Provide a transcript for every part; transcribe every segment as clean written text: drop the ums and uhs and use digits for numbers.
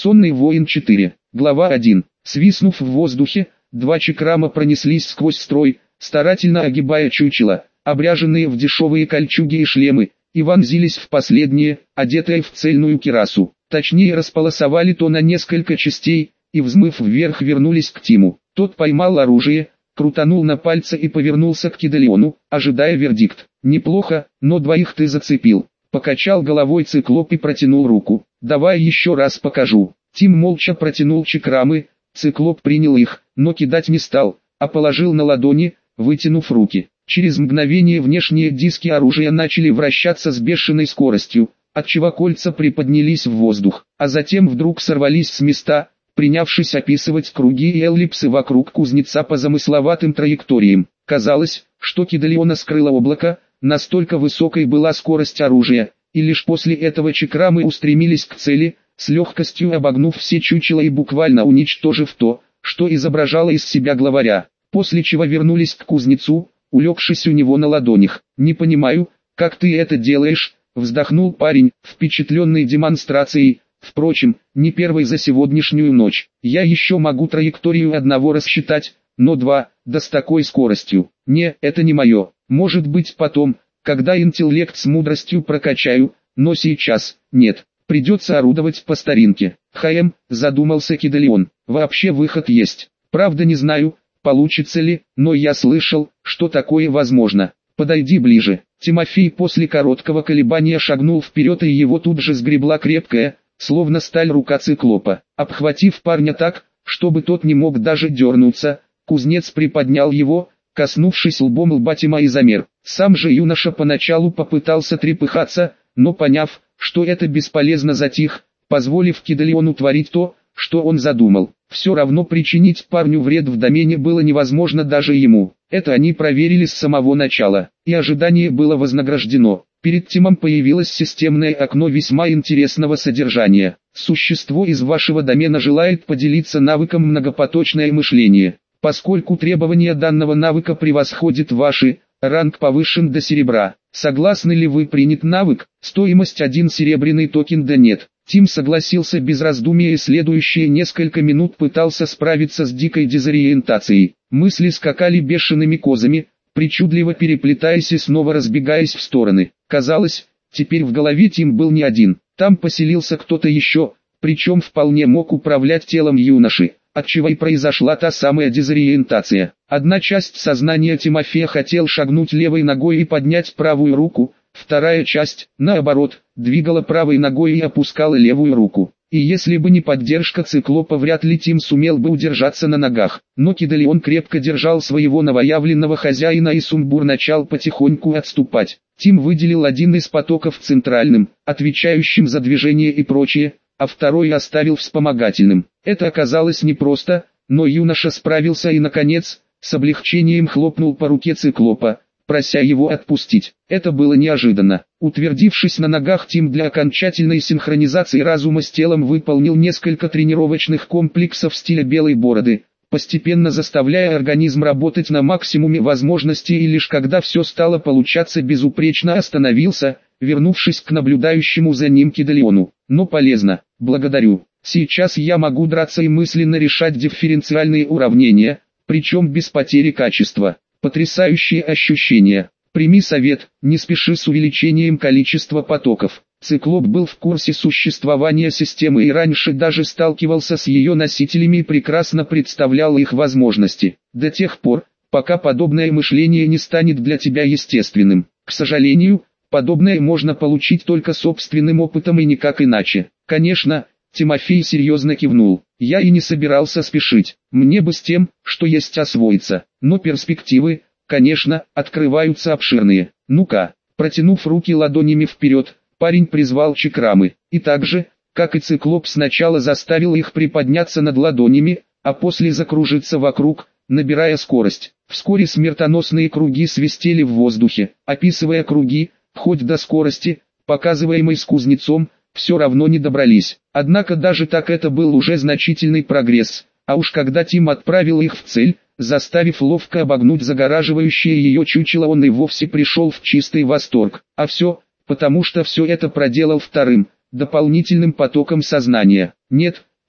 Сонный воин 4. Глава 1. Свистнув в воздухе, два чакрама пронеслись сквозь строй, старательно огибая чучела, обряженные в дешевые кольчуги и шлемы, и вонзились в последние, одетые в цельную кирасу. Точнее, располосовали то на несколько частей, и взмыв вверх вернулись к Тиму. Тот поймал оружие, крутанул на пальце и повернулся к Кидалиону, ожидая вердикт. «Неплохо, но двоих ты зацепил». Покачал головой циклоп и протянул руку. «Давай еще раз покажу». Тим молча протянул чакрамы, циклоп принял их, но кидать не стал, а положил на ладони, вытянув руки. Через мгновение внешние диски оружия начали вращаться с бешеной скоростью, отчего кольца приподнялись в воздух, а затем вдруг сорвались с места, принявшись описывать круги и эллипсы вокруг кузнеца по замысловатым траекториям. Казалось, что Кидалиона скрыло облако, настолько высокой была скорость оружия, и лишь после этого чакрамы устремились к цели, с легкостью обогнув все чучела и буквально уничтожив то, что изображало из себя главаря, после чего вернулись к кузнецу, улегшись у него на ладонях. «Не понимаю, как ты это делаешь», — вздохнул парень, впечатленный демонстрацией. «Впрочем, не первый за сегодняшнюю ночь. Я еще могу траекторию одного рассчитать, но два, да с такой скоростью. Не, это не мое. Может быть потом, когда интеллект с мудростью прокачаю, но сейчас, нет, придется орудовать по старинке». Задумался Кидалион. «Вообще выход есть. Правда не знаю, получится ли, но я слышал, что такое возможно. Подойди ближе». Тимофей после короткого колебания шагнул вперед, и его тут же сгребла крепкая, словно сталь, рука циклопа. Обхватив парня так, чтобы тот не мог даже дернуться, кузнец приподнял его, коснувшись лбом лба Тима, и замер. Сам же юноша поначалу попытался трепыхаться, но поняв, что это бесполезно, затих, позволив Кидалиону творить то, что он задумал. Все равно причинить парню вред в домене было невозможно даже ему. Это они проверили с самого начала, и ожидание было вознаграждено. Перед Тимом появилось системное окно весьма интересного содержания. Существо из вашего домена желает поделиться навыком многопоточное мышление. Поскольку требования данного навыка превосходят ваши, ранг повышен до серебра. Согласны ли вы принять навык? Стоимость 1 серебряный токен. Да нет. Тим согласился без раздумий и следующие несколько минут пытался справиться с дикой дезориентацией. Мысли скакали бешеными козами, причудливо переплетаясь и снова разбегаясь в стороны. Казалось, теперь в голове Тим был не один. Там поселился кто-то еще, причем вполне мог управлять телом юноши, отчего и произошла та самая дезориентация. Одна часть сознания Тимофея хотел шагнуть левой ногой и поднять правую руку, вторая часть, наоборот, двигала правой ногой и опускала левую руку. И если бы не поддержка циклопа, вряд ли Тим сумел бы удержаться на ногах. Но Кидалион крепко держал своего новоявленного хозяина, и сумбур начал потихоньку отступать. Тим выделил один из потоков центральным, отвечающим за движение и прочее, а второй оставил вспомогательным. Это оказалось непросто, но юноша справился и, наконец, с облегчением хлопнул по руке циклопа, прося его отпустить. Это было неожиданно. Утвердившись на ногах, Тим для окончательной синхронизации разума с телом выполнил несколько тренировочных комплексов стиля белой бороды, постепенно заставляя организм работать на максимуме возможностей, и лишь когда все стало получаться безупречно, остановился, вернувшись к наблюдающему за ним Кидалиону. «Но полезно, благодарю. Сейчас я могу драться и мысленно решать дифференциальные уравнения, причем без потери качества. Потрясающие ощущения. Прими совет, не спеши с увеличением количества потоков». Циклоп был в курсе существования системы и раньше даже сталкивался с ее носителями и прекрасно представлял их возможности. До тех пор, пока подобное мышление не станет для тебя естественным. К сожалению, подобное можно получить только собственным опытом и никак иначе. Конечно, Тимофей серьезно кивнул. Я и не собирался спешить. Мне бы с тем, что есть, освоиться. Но перспективы, конечно, открываются обширные. Ну-ка, протянув руки ладонями вперед, парень призвал чакрамы, и так же, как и циклоп, сначала заставил их приподняться над ладонями, а после закружиться вокруг, набирая скорость. Вскоре смертоносные круги свистели в воздухе. Описывая круги, хоть до скорости, показываемой с кузнецом, все равно не добрались. Однако даже так это был уже значительный прогресс, а уж когда Тим отправил их в цель, заставив ловко обогнуть загораживающее ее чучело, он и вовсе пришел в чистый восторг. А все, потому что все это проделал вторым, дополнительным потоком сознания. Нет,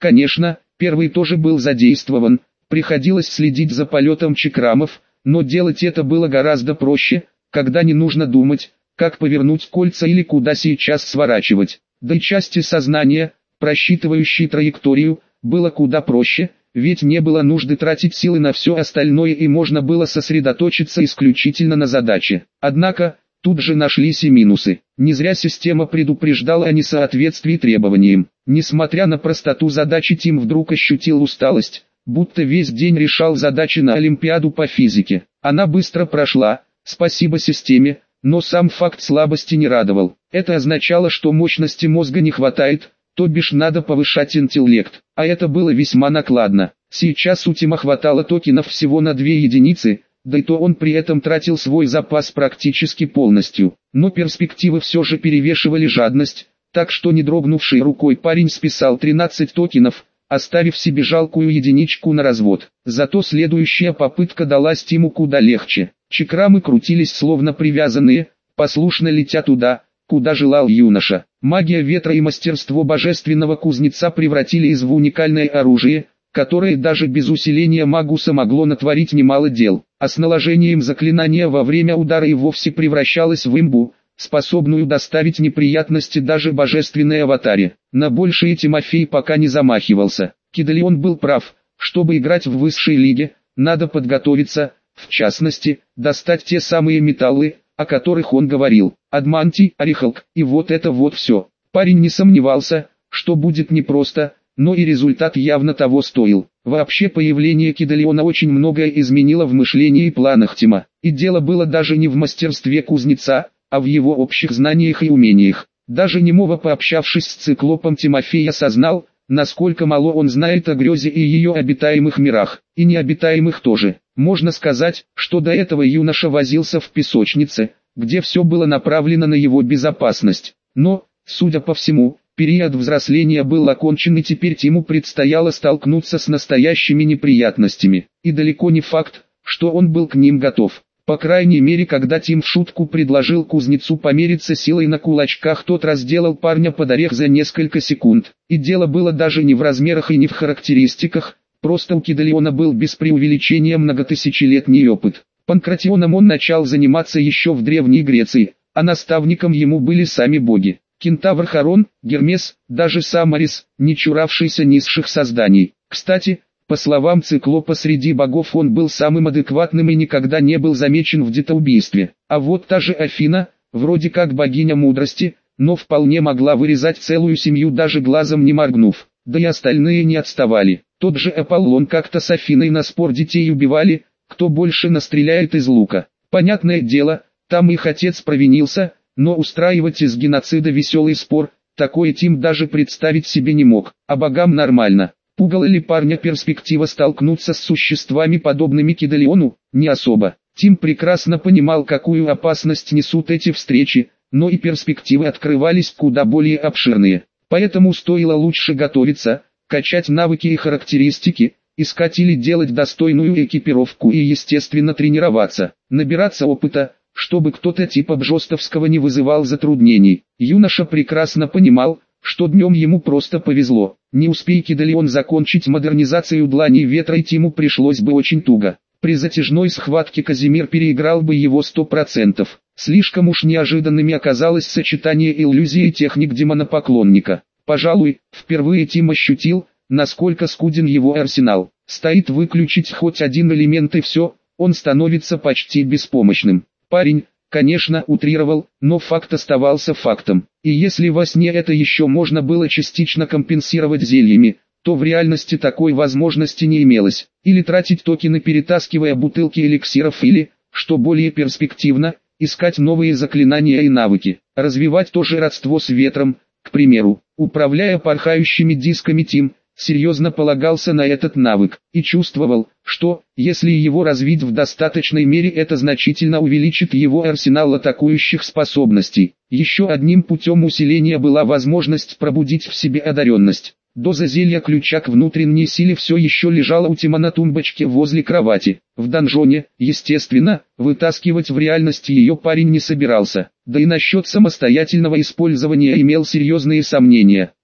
Конечно, первый тоже был задействован, приходилось следить за полетом чакрамов, но делать это было гораздо проще, когда не нужно думать, как повернуть кольца или куда сейчас сворачивать. Да и части сознания, просчитывающие траекторию, было куда проще, ведь не было нужды тратить силы на все остальное и можно было сосредоточиться исключительно на задаче. Однако, тут же нашлись и минусы. Не зря система предупреждала о несоответствии требованиям. Несмотря на простоту задачи, Тим вдруг ощутил усталость, будто весь день решал задачи на Олимпиаду по физике. Она быстро прошла, спасибо системе, но сам факт слабости не радовал. Это означало, что мощности мозга не хватает, то бишь надо повышать интеллект, а это было весьма накладно. Сейчас у Тима хватало токенов всего на 2 единицы, да и то он при этом тратил свой запас практически полностью. Но перспективы все же перевешивали жадность, так что не дрогнувшей рукой парень списал 13 токенов, оставив себе жалкую единичку на развод. Зато следующая попытка далась Тиму куда легче. Чакрамы крутились словно привязанные, послушно летя туда, куда желал юноша. Магия ветра и мастерство божественного кузнеца превратили их в уникальное оружие, которое даже без усиления магуса могло натворить немало дел. А с наложением заклинания во время удара и вовсе превращалось в имбу, способную доставить неприятности даже божественной аватаре. На большее Тимофей пока не замахивался. Кидалион был прав, чтобы играть в высшей лиге, надо подготовиться, в частности, достать те самые металлы, о которых он говорил, адмантий, орехалк, и вот это вот все. Парень не сомневался, что будет непросто, но и результат явно того стоил. Вообще появление Кидалиона очень многое изменило в мышлении и планах Тима. И дело было даже не в мастерстве кузнеца, а в его общих знаниях и умениях. Даже немого пообщавшись с циклопом, Тимофей осознал, насколько мало он знает о грезе и ее обитаемых мирах, и необитаемых тоже. Можно сказать, что до этого юноша возился в песочнице, где все было направлено на его безопасность. Но, судя по всему, период взросления был окончен и теперь Тиму предстояло столкнуться с настоящими неприятностями. И далеко не факт, что он был к ним готов. По крайней мере, когда Тим в шутку предложил кузнецу помериться силой на кулачках, тот разделал парня под орех за несколько секунд. И дело было даже не в размерах и не в характеристиках, просто у Кидалиона был без преувеличения многотысячелетний опыт. Панкратионом он начал заниматься еще в Древней Греции, а наставником ему были сами боги. Кентавр Харон, Гермес, даже сам Арис, не чуравшийся низших созданий. Кстати, по словам циклопа, среди богов он был самым адекватным и никогда не был замечен в детоубийстве. А вот та же Афина, вроде как богиня мудрости, но вполне могла вырезать целую семью даже глазом не моргнув. Да и остальные не отставали. Тот же Аполлон как-то с Афиной на спор детей убивали, кто больше настреляет из лука. Понятное дело, там их отец провинился, но устраивать из геноцида веселый спор, такое Тим даже представить себе не мог. А богам нормально. Пугала ли парня перспектива столкнуться с существами, подобными Кидалиону? Не особо. Тим прекрасно понимал, какую опасность несут эти встречи, но и перспективы открывались куда более обширные. Поэтому стоило лучше готовиться, качать навыки и характеристики, искать или делать достойную экипировку и естественно тренироваться, набираться опыта, чтобы кто-то типа Бжостовского не вызывал затруднений. Юноша прекрасно понимал, что днем ему просто повезло. Не успей Кидалион закончить модернизацию дланей ветра, и Тиму пришлось бы очень туго. При затяжной схватке Казимир переиграл бы его 100%. Слишком уж неожиданными оказалось сочетание иллюзии и техник демонопоклонника. Пожалуй, впервые Тим ощутил, насколько скуден его арсенал. Стоит выключить хоть один элемент и все, он становится почти беспомощным. Парень, конечно, утрировал, но факт оставался фактом. И если во сне это еще можно было частично компенсировать зельями, то в реальности такой возможности не имелось. Или тратить токены, перетаскивая бутылки эликсиров, или, что более перспективно, искать новые заклинания и навыки. Развивать то же родство с ветром, к примеру. Управляя порхающими дисками, Тим серьезно полагался на этот навык и чувствовал, что, если его развить в достаточной мере, это значительно увеличит его арсенал атакующих способностей. Еще одним путем усиления была возможность пробудить в себе одаренность. Доза зелья ключа к внутренней силе все еще лежала у Тима на тумбочке возле кровати. В донжоне, естественно, вытаскивать в реальность ее парень не собирался. Да и насчет самостоятельного использования имел серьезные сомнения.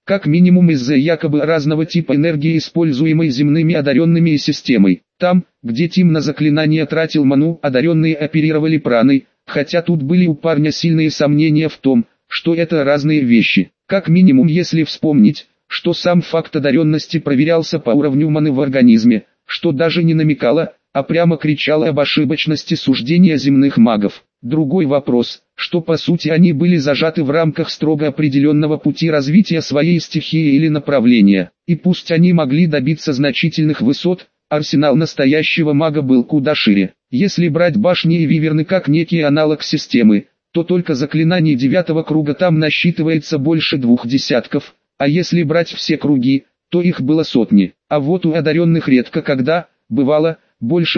как минимум из-за якобы разного типа энергии, используемой земными одаренными и системой. Там, где Тим на заклинание тратил ману, одаренные оперировали праной, хотя тут были у парня сильные сомнения в том, что это разные вещи. Как минимум, если вспомнить, что сам факт одаренности проверялся по уровню маны в организме, что даже не намекало, а прямо кричало об ошибочности суждения земных магов. Другой вопрос, что по сути они были зажаты в рамках строго определенного пути развития своей стихии или направления, и пусть они могли добиться значительных высот, арсенал настоящего мага был куда шире. Если брать башни и виверны как некий аналог системы, то только заклинаний 9-го круга там насчитывается больше 20, а если брать все круги, то их было сотни, а вот у одаренных редко когда, бывало, больше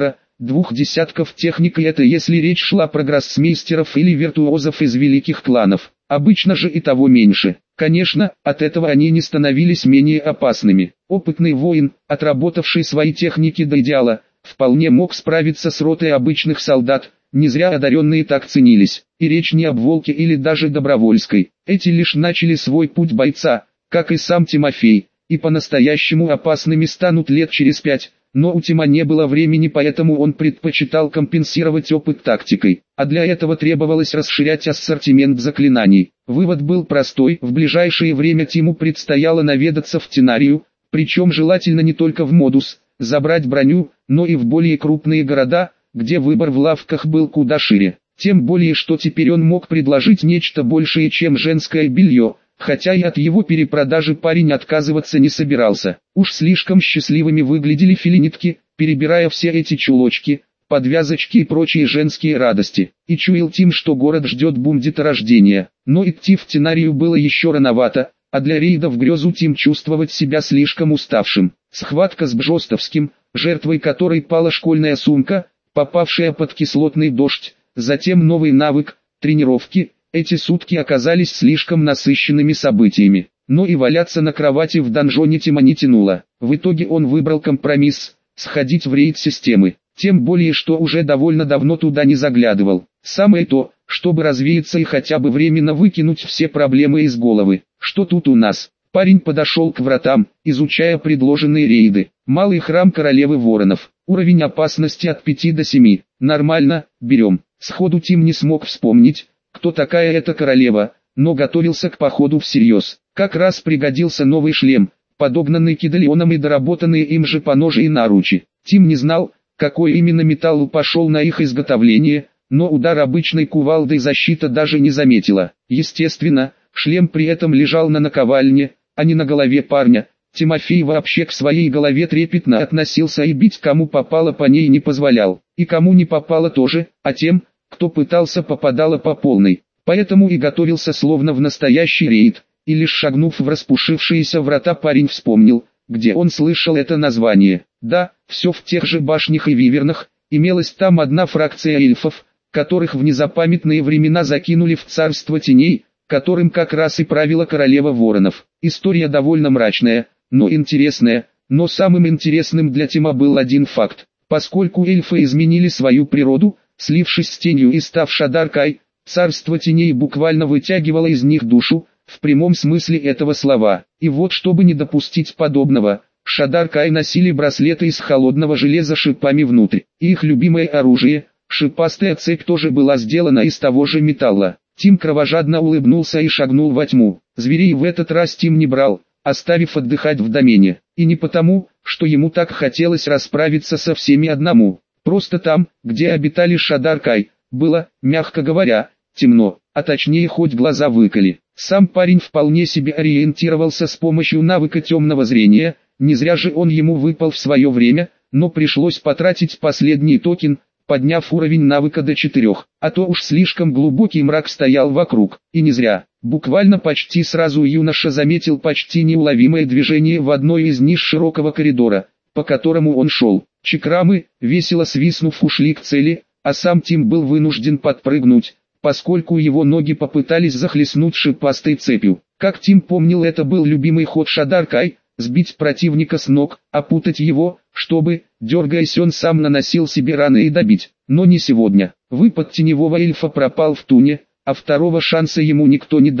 1,5-2 техник, и это если речь шла про гроссмейстеров или виртуозов из великих кланов, обычно же и того меньше. Конечно, от этого они не становились менее опасными. Опытный воин, отработавший свои техники до идеала, вполне мог справиться с ротой обычных солдат, не зря одаренные так ценились. И речь не об Волке или даже Добровольской, эти лишь начали свой путь бойца, как и сам Тимофей, и по-настоящему опасными станут лет через 5, но у Тима не было времени, поэтому он предпочитал компенсировать опыт тактикой, а для этого требовалось расширять ассортимент заклинаний. Вывод был простой: в ближайшее время Тиму предстояло наведаться в Тенарию, причем желательно не только в Модус, забрать броню, но и в более крупные города, где выбор в лавках был куда шире. Тем более, что теперь он мог предложить нечто большее, чем женское белье, хотя и от его перепродажи парень отказываться не собирался. Уж слишком счастливыми выглядели филинитки, перебирая все эти чулочки, подвязочки и прочие женские радости. И чуял Тим, что город ждет бум деторождения. Но идти в Тенарию было еще рановато, а для рейда в Грезу Тим чувствовать себя слишком уставшим. Схватка с Бжостовским, жертвой которой пала школьная сумка, попавшая под кислотный дождь, затем новый навык, тренировки. Эти сутки оказались слишком насыщенными событиями, но и валяться на кровати в донжоне Тима не тянуло. В итоге он выбрал компромисс – сходить в рейд системы, тем более что уже довольно давно туда не заглядывал. Самое то, чтобы развеяться и хотя бы временно выкинуть все проблемы из головы. Что тут у нас? Парень подошел к вратам, изучая предложенные рейды. Малый храм королевы воронов. Уровень опасности от 5 до 7. Нормально, берем. Сходу Тим не смог вспомнить, кто такая эта королева, но готовился к походу всерьез. Как раз пригодился новый шлем, подогнанный кидалионом и доработанные им же поножи и наручи. Тим не знал, какой именно металл пошел на их изготовление, но удар обычной кувалдой защита даже не заметила. Естественно, шлем при этом лежал на наковальне, а не на голове парня. Тимофей вообще к своей голове трепетно относился и бить кому попало по ней не позволял. И кому не попало тоже, а тем, кто пытался, попадало по полной. Поэтому и готовился словно в настоящий рейд, и лишь шагнув в распушившиеся врата, парень вспомнил, где он слышал это название. Да, все в тех же башнях и вивернах, имелась там одна фракция эльфов, которых в незапамятные времена закинули в царство теней, которым как раз и правила королева воронов. История довольно мрачная, но интересная, но самым интересным для Тима был один факт. Поскольку эльфы изменили свою природу, слившись с тенью и став Шадар-Кай, царство теней буквально вытягивало из них душу, в прямом смысле этого слова. И вот, чтобы не допустить подобного, Шадар-Кай носили браслеты из холодного железа с шипами внутрь. И их любимое оружие, шипастая цепь, тоже была сделана из того же металла. Тим кровожадно улыбнулся и шагнул во тьму. Зверей в этот раз Тим не брал, оставив отдыхать в домене. И не потому, что ему так хотелось расправиться со всеми одному. Просто там, где обитали Шадар-Кай, было, мягко говоря, темно, а точнее хоть глаза выколи. Сам парень вполне себе ориентировался с помощью навыка темного зрения, не зря же он ему выпал в свое время, но пришлось потратить последний токен, подняв уровень навыка до 4, а то уж слишком глубокий мрак стоял вокруг, и не зря. Буквально почти сразу юноша заметил почти неуловимое движение в одной из ниш широкого коридора, по которому он шел. Чакрамы, весело свистнув, ушли к цели, а сам Тим был вынужден подпрыгнуть, поскольку его ноги попытались захлестнуть шипастой цепью. Как Тим помнил, это был любимый ход Шадар-Кай – сбить противника с ног, опутать его, чтобы, дергаясь, он сам наносил себе раны и добить. Но не сегодня. Выпад теневого эльфа пропал в туне, а второго шанса ему никто не дал,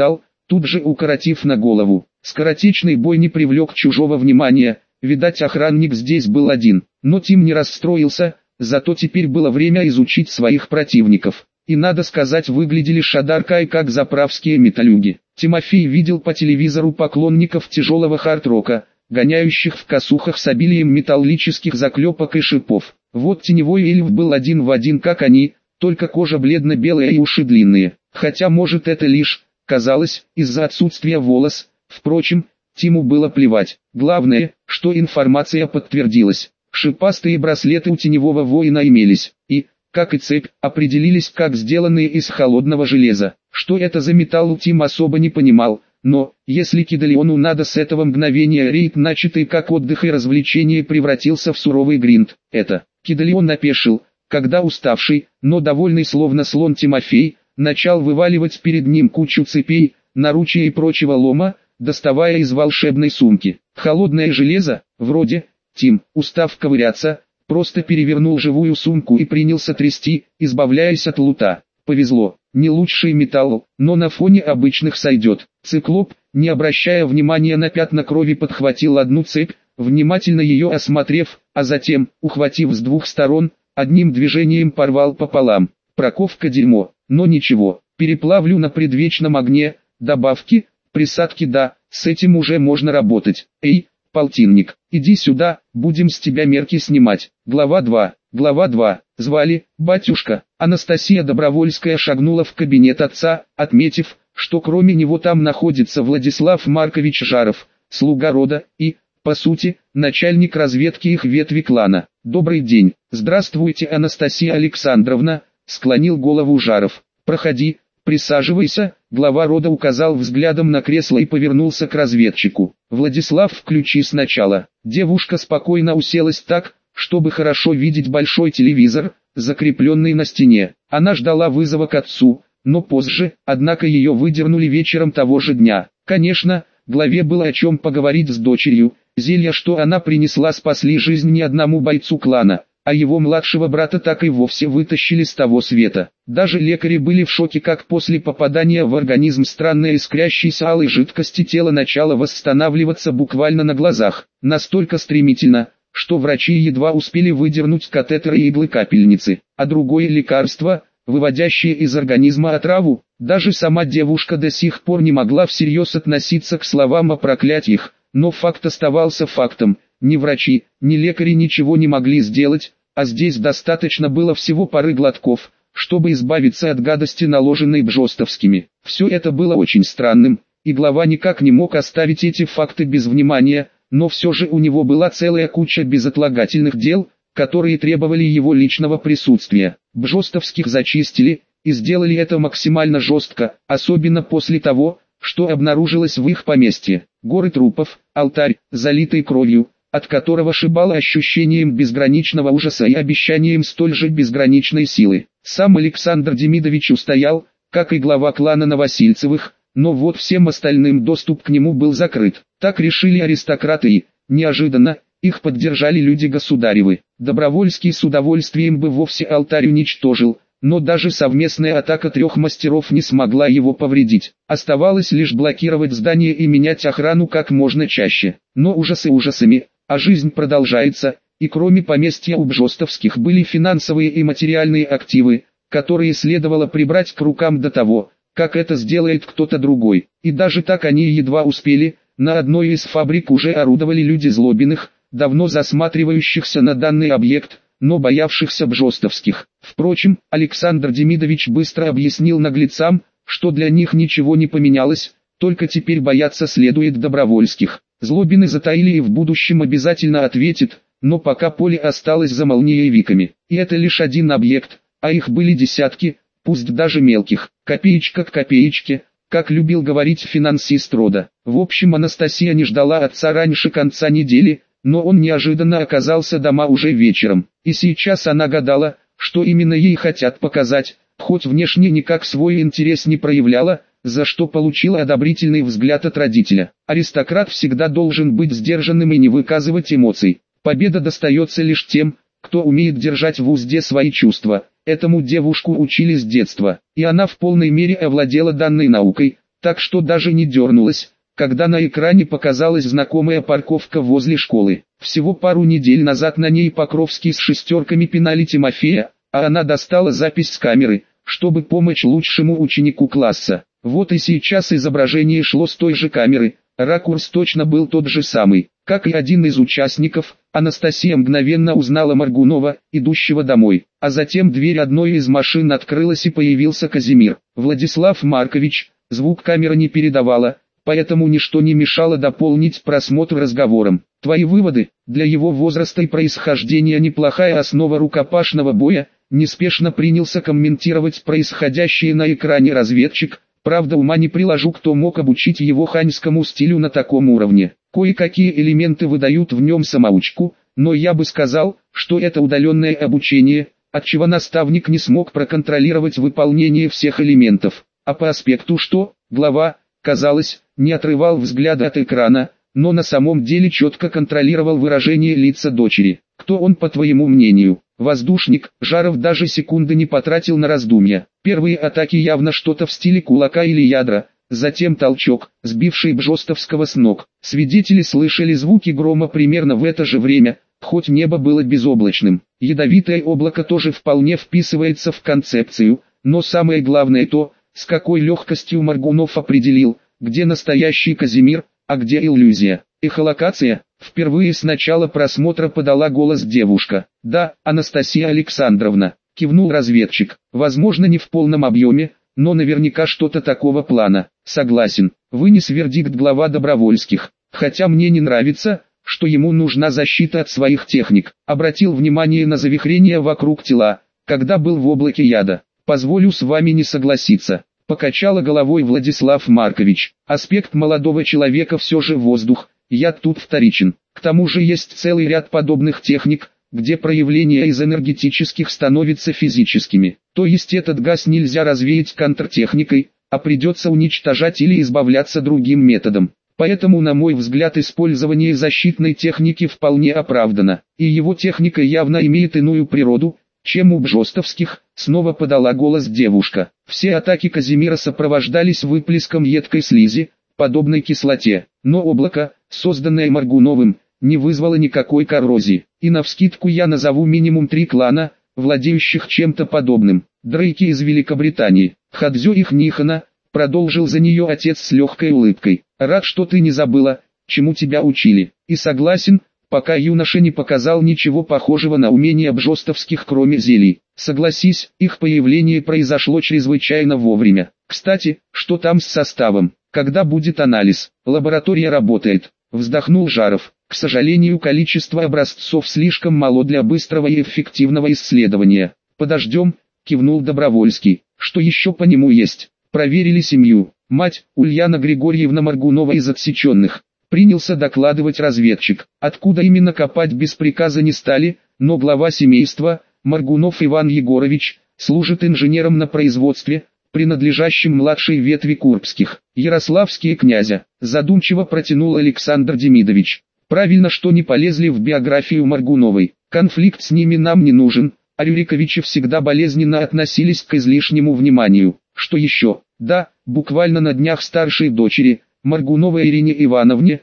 тут же укоротив на голову. Скоротечный бой не привлек чужого внимания, видать охранник здесь был один. Но Тим не расстроился, зато теперь было время изучить своих противников. И надо сказать, выглядели Шадарка и как заправские металлюги. Тимофей видел по телевизору поклонников тяжелого хард-рока, гоняющих в косухах с обилием металлических заклепок и шипов. Вот теневой эльф был один в один как они, только кожа бледно-белая и уши длинные. Хотя может это лишь, казалось, из-за отсутствия волос. Впрочем, Тиму было плевать. Главное, что информация подтвердилась. Шипастые браслеты у теневого воина имелись, и, как и цепь, определились как сделанные из холодного железа. Что это за металл, Тим особо не понимал, но, если Кидалиону надо с этого мгновения рейд, начатый как отдых и развлечение, превратился в суровый гринд, это. Кидалион опешил, когда уставший, но довольный словно слон Тимофей, начал вываливать перед ним кучу цепей, наручей и прочего лома, доставая из волшебной сумки. Холодное железо, вроде. Тим, устав ковыряться, просто перевернул живую сумку и принялся трясти, избавляясь от лута. Повезло, не лучший металл, но на фоне обычных сойдет. Циклоп, не обращая внимания на пятна крови, подхватил одну цепь, внимательно ее осмотрев, а затем, ухватив с двух сторон, одним движением порвал пополам. Проковка дерьмо, но ничего, переплавлю на предвечном огне, добавки, присадки, да, с этим уже можно работать. Эй, полтинник, иди сюда, будем с тебя мерки снимать. Глава 2. Глава 2. Звали, батюшка. Анастасия Добровольская шагнула в кабинет отца, отметив, что кроме него там находится Владислав Маркович Жаров, слуга рода и, по сути, начальник разведки их ветви клана. «Добрый день». «Здравствуйте, Анастасия Александровна», — склонил голову Жаров. «Проходи, присаживайся». Глава рода указал взглядом на кресло и повернулся к разведчику. «Владислав, включи сначала». Девушка спокойно уселась так, чтобы хорошо видеть большой телевизор, закрепленный на стене. Она ждала вызова к отцу, но позже, однако ее выдернули вечером того же дня. Конечно, главе было о чем поговорить с дочерью. Зелья, что она принесла, спасли жизнь не одному бойцу клана, а его младшего брата так и вовсе вытащили с того света. Даже лекари были в шоке, как после попадания в организм странной искрящейся алой жидкости тело начало восстанавливаться буквально на глазах. Настолько стремительно, что врачи едва успели выдернуть катетеры и иглы-капельницы. А другое лекарство, выводящее из организма отраву, даже сама девушка до сих пор не могла всерьез относиться к словам о проклятиях, но факт оставался фактом. Ни врачи, ни лекари ничего не могли сделать, а здесь достаточно было всего пары глотков, чтобы избавиться от гадости, наложенной бжостовскими. Все это было очень странным, и глава никак не мог оставить эти факты без внимания, но все же у него была целая куча безотлагательных дел, которые требовали его личного присутствия. Бжостовских зачистили, и сделали это максимально жестко, особенно после того, что обнаружилось в их поместье. Горы трупов, алтарь, залитый кровью, от которого шибало ощущением безграничного ужаса и обещанием столь же безграничной силы. Сам Александр Демидович устоял, как и глава клана Новосильцевых, но вот всем остальным доступ к нему был закрыт. Так решили аристократы и, неожиданно, их поддержали люди государевы. Добровольский с удовольствием бы вовсе алтарь уничтожил, но даже совместная атака 3 мастеров не смогла его повредить. Оставалось лишь блокировать здание и менять охрану как можно чаще. Но ужасы ужасами, а жизнь продолжается, и кроме поместья у Бжостовских были финансовые и материальные активы, которые следовало прибрать к рукам до того, как это сделает кто-то другой. И даже так они едва успели. На одной из фабрик уже орудовали люди Злобиных, давно засматривающихся на данный объект, но боявшихся Бжостовских. Впрочем, Александр Демидович быстро объяснил наглецам, что для них ничего не поменялось, только теперь бояться следует Добровольских. Злобины затаили и в будущем обязательно ответит, но пока поле осталось за молниевиками. И это лишь один объект, а их были десятки, пусть даже мелких. Копеечка к копеечке, как любил говорить финансист рода. В общем, Анастасия не ждала отца раньше конца недели, но он неожиданно оказался дома уже вечером. И сейчас она гадала, что именно ей хотят показать, хоть внешне никак свой интерес не проявляла, за что получила одобрительный взгляд от родителя. Аристократ всегда должен быть сдержанным и не выказывать эмоций. Победа достается лишь тем, кто умеет держать в узде свои чувства. Этому девушку учили с детства, и она в полной мере овладела данной наукой, так что даже не дернулась, когда на экране показалась знакомая парковка возле школы. Всего пару недель назад на ней Покровский с шестерками пинали Тимофея, а она достала запись с камеры, чтобы помочь лучшему ученику класса. Вот и сейчас изображение шло с той же камеры, ракурс точно был тот же самый. Как и один из участников, Анастасия мгновенно узнала Моргунова, идущего домой. А затем дверь одной из машин открылась и появился Казимир. Владислав Маркович, звук камера не передавала, поэтому ничто не мешало дополнить просмотр разговором. Твои выводы, для его возраста и происхождения неплохая основа рукопашного боя, неспешно принялся комментировать происходящее на экране разведчик. Правда, ума не приложу, кто мог обучить его ханьскому стилю на таком уровне. Кое-какие элементы выдают в нем самоучку, но я бы сказал, что это удаленное обучение, отчего наставник не смог проконтролировать выполнение всех элементов. А по аспекту что, глава, казалось, не отрывал взгляда от экрана, но на самом деле четко контролировал выражение лица дочери. Кто он, по твоему мнению? Воздушник. Жаров даже секунды не потратил на раздумья. Первые атаки явно что-то в стиле кулака или ядра, затем толчок, сбивший Бжостовского с ног. Свидетели слышали звуки грома примерно в это же время, хоть небо было безоблачным. Ядовитое облако тоже вполне вписывается в концепцию, но самое главное то, с какой легкостью Моргунов определил, где настоящий Казимир, а где иллюзия. Эхолокация. Впервые с начала просмотра подала голос девушка. Да, Анастасия Александровна, кивнул разведчик. Возможно, не в полном объеме, но наверняка что-то такого плана. Согласен, вынес вердикт глава Добровольских. Хотя мне не нравится, что ему нужна защита от своих техник. Обратил внимание на завихрение вокруг тела, когда был в облаке яда. Позволю с вами не согласиться. Покачала головой Владислав Маркович. Аспект молодого человека все же воздух, яд тут вторичен. К тому же есть целый ряд подобных техник, где проявления из энергетических становятся физическими. То есть этот газ нельзя развеять контртехникой, а придется уничтожать или избавляться другим методом. Поэтому, на мой взгляд, использование защитной техники вполне оправдано. И его техника явно имеет иную природу, чем у Бжостовских, снова подала голос девушка. Все атаки Казимира сопровождались выплеском едкой слизи, подобной кислоте, но облако, созданное Моргуновым, не вызвало никакой коррозии. И навскидку я назову минимум 3 клана, владеющих чем-то подобным. Дрейки из Великобритании, Хадзё их Нихана, продолжил за нее отец с легкой улыбкой. Рад, что ты не забыла, чему тебя учили. И согласен, пока юноша не показал ничего похожего на умения Бжостовских, кроме зелий. Согласись, их появление произошло чрезвычайно вовремя. Кстати, что там с составом? Когда будет анализ? Лаборатория работает. Вздохнул Жаров. К сожалению, количество образцов слишком мало для быстрого и эффективного исследования. Подождем, кивнул Добровольский. Что еще по нему есть? Проверили семью. Мать, Ульяна Григорьевна Моргунова из отсеченных. Принялся докладывать разведчик. Откуда именно копать без приказа не стали, но глава семейства, Моргунов Иван Егорович, служит инженером на производстве, принадлежащем младшей ветви Курбских. Ярославские князя, задумчиво протянул Александр Демидович. Правильно, что не полезли в биографию Моргуновой. Конфликт с ними нам не нужен, а Рюриковичи всегда болезненно относились к излишнему вниманию. Что еще? Да, буквально на днях старшей дочери, Моргуновой Ирине Ивановне,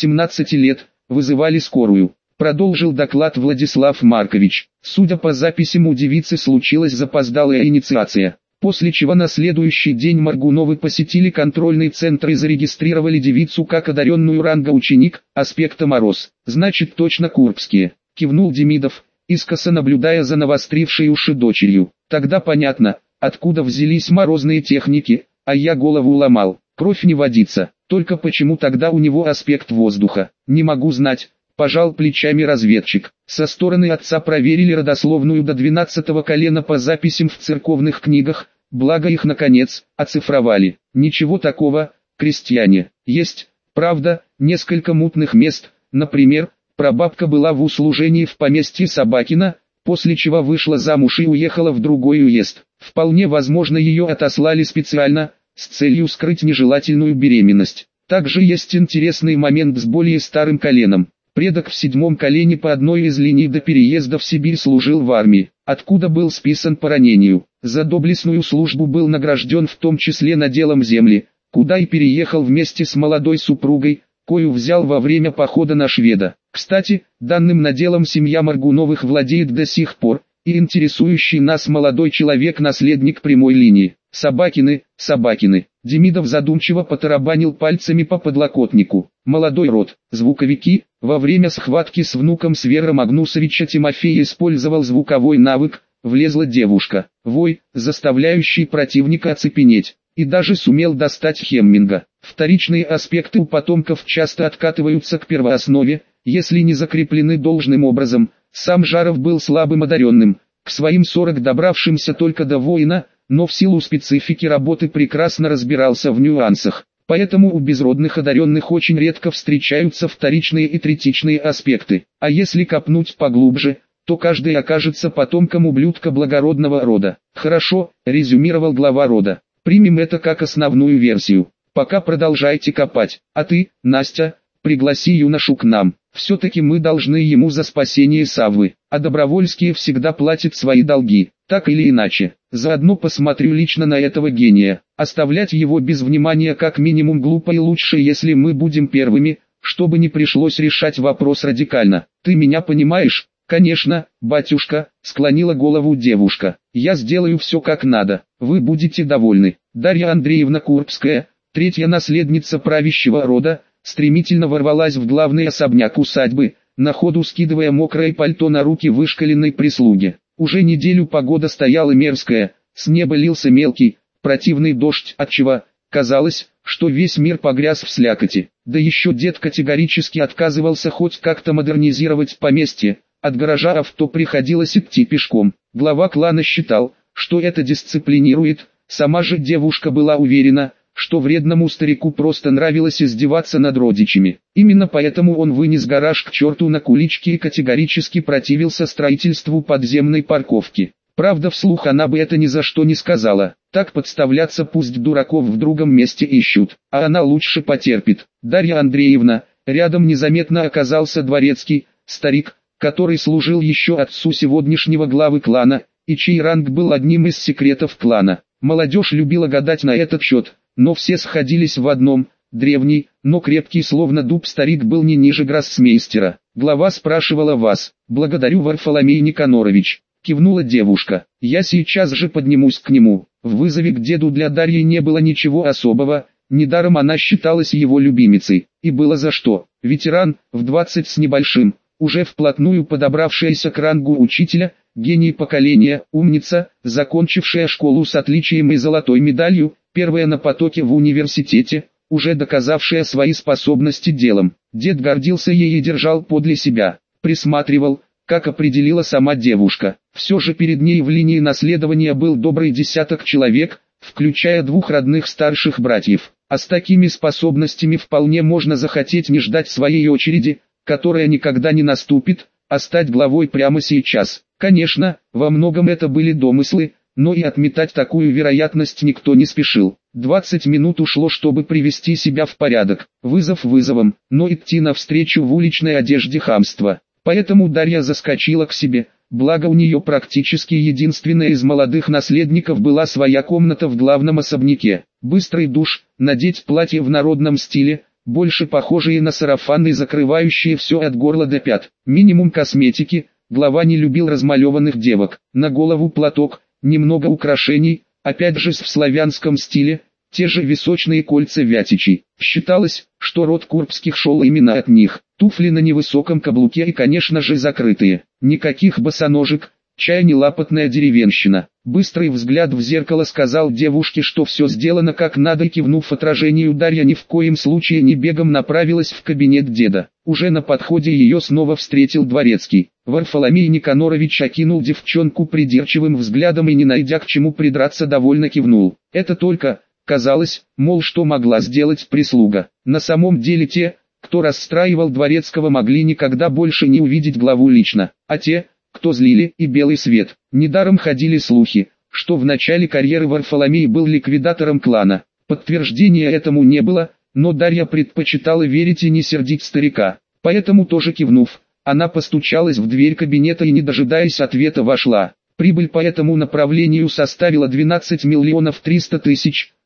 18 лет, вызывали скорую. Продолжил доклад Владислав Маркович. Судя по записям, у девицы случилась запоздалая инициация. После чего на следующий день Моргуновы посетили контрольный центр и зарегистрировали девицу как одаренную ранга ученик, аспекта Мороз. Значит, точно Курбские, кивнул Демидов, искоса наблюдая за навострившей уши дочерью. Тогда понятно, откуда взялись морозные техники, а я голову ломал. Кровь не водится, только почему тогда у него аспект воздуха? Не могу знать. Пожал плечами разведчик. Со стороны отца проверили родословную до 12-го колена по записям в церковных книгах, благо их наконец оцифровали. Ничего такого, крестьяне. Есть, правда, несколько мутных мест, например, прабабка была в услужении в поместье Собакина, после чего вышла замуж и уехала в другой уезд. Вполне возможно, ее отослали специально, с целью скрыть нежелательную беременность. Также есть интересный момент с более старым коленом. Предок в 7-м колене по одной из линий до переезда в Сибирь служил в армии, откуда был списан по ранению. За доблестную службу был награжден в том числе наделом земли, куда и переехал вместе с молодой супругой, кою взял во время похода на шведа. Кстати, данным наделом семья Моргуновых владеет до сих пор, и интересующий нас молодой человек наследник прямой линии. Собакины, Собакины. Демидов задумчиво потарабанил пальцами по подлокотнику. Молодой род, звуковики. Во время схватки с внуком Свера Магнусовича Тимофей использовал звуковой навык, влезла девушка. Вой, заставляющий противника оцепенеть. И даже сумел достать Хемминга. Вторичные аспекты у потомков часто откатываются к первооснове, если не закреплены должным образом. Сам Жаров был слабым одаренным, к своим 40 добравшимся только до воина, но в силу специфики работы прекрасно разбирался в нюансах. Поэтому у безродных одаренных очень редко встречаются вторичные и третичные аспекты. А если копнуть поглубже, то каждый окажется потомком ублюдка благородного рода. Хорошо, резюмировал глава рода. Примем это как основную версию. Пока продолжайте копать. А ты, Настя, пригласи юношу к нам. Все-таки мы должны ему за спасение Саввы. А Добровольские всегда платят свои долги. Так или иначе. Заодно посмотрю лично на этого гения. Оставлять его без внимания как минимум глупо, и лучше, если мы будем первыми, чтобы не пришлось решать вопрос радикально. Ты меня понимаешь? Конечно, батюшка, склонила голову девушка. Я сделаю все как надо. Вы будете довольны. Дарья Андреевна Курбская, третья наследница правящего рода, стремительно ворвалась в главный особняк усадьбы, на ходу скидывая мокрое пальто на руки вышкаленной прислуги. Уже неделю погода стояла мерзкая, с неба лился мелкий, противный дождь, отчего казалось, что весь мир погряз в слякоти. Да еще дед категорически отказывался хоть как-то модернизировать поместье, от гаража авто приходилось идти пешком. Глава клана считал, что это дисциплинирует, сама же девушка была уверена, что вредному старику просто нравилось издеваться над родичами. Именно поэтому он вынес гараж к черту на кулички и категорически противился строительству подземной парковки. Правда, вслух она бы это ни за что не сказала. Так подставляться пусть дураков в другом месте ищут, а она лучше потерпит. Дарья Андреевна, рядом незаметно оказался дворецкий, старик, который служил еще отцу сегодняшнего главы клана, и чей ранг был одним из секретов клана. Молодежь любила гадать на этот счет, но все сходились в одном: древний, но крепкий словно дуб старик был не ниже гроссмейстера. Глава спрашивала вас. Благодарю, Варфоломей Никанорович, кивнула девушка. Я сейчас же поднимусь к нему. В вызове к деду для Дарьи не было ничего особого, недаром она считалась его любимицей. И было за что. Ветеран, в 20 с небольшим, уже вплотную подобравшаяся к рангу учителя, гений поколения, умница, закончившая школу с отличием и золотой медалью, первая на потоке в университете, уже доказавшая свои способности делом. Дед гордился ей и держал подле себя, присматривал, как определила сама девушка. Все же перед ней в линии наследования был добрый десяток человек, включая 2 родных старших братьев. А с такими способностями вполне можно захотеть не ждать своей очереди, которая никогда не наступит, а стать главой прямо сейчас. Конечно, во многом это были домыслы, но и отметать такую вероятность никто не спешил. 20 минут ушло, чтобы привести себя в порядок. Вызов вызовом, но идти навстречу в уличной одежде хамство. Поэтому Дарья заскочила к себе, благо у нее практически единственная из молодых наследников была своя комната в главном особняке. Быстрый душ, надеть платье в народном стиле, больше похожие на сарафаны, закрывающие все от горла до пят. Минимум косметики, глава не любил размалеванных девок. На голову платок, немного украшений, опять же в славянском стиле, те же височные кольца Вятичей. Считалось, что род Курбских шел именно от них. Туфли на невысоком каблуке и, конечно же, закрытые. Никаких босоножек, чай не лапотная деревенщина. Быстрый взгляд в зеркало сказал девушке, что все сделано как надо, и кивнув отражению, Дарья ни в коем случае не бегом направилась в кабинет деда. Уже на подходе ее снова встретил дворецкий. Варфоломей Никанорович окинул девчонку придирчивым взглядом и, не найдя к чему придраться, довольно кивнул. Это только, казалось, мол, что могла сделать прислуга. На самом деле те, кто расстраивал дворецкого, могли никогда больше не увидеть главу лично, а те, кто злили, и белый свет. Недаром ходили слухи, что в начале карьеры Варфоломей был ликвидатором клана. Подтверждения этому не было, но Дарья предпочитала верить и не сердить старика. Поэтому, тоже кивнув, она постучалась в дверь кабинета и, не дожидаясь ответа, вошла. Прибыль по этому направлению составила 12 миллионов 300 тысяч,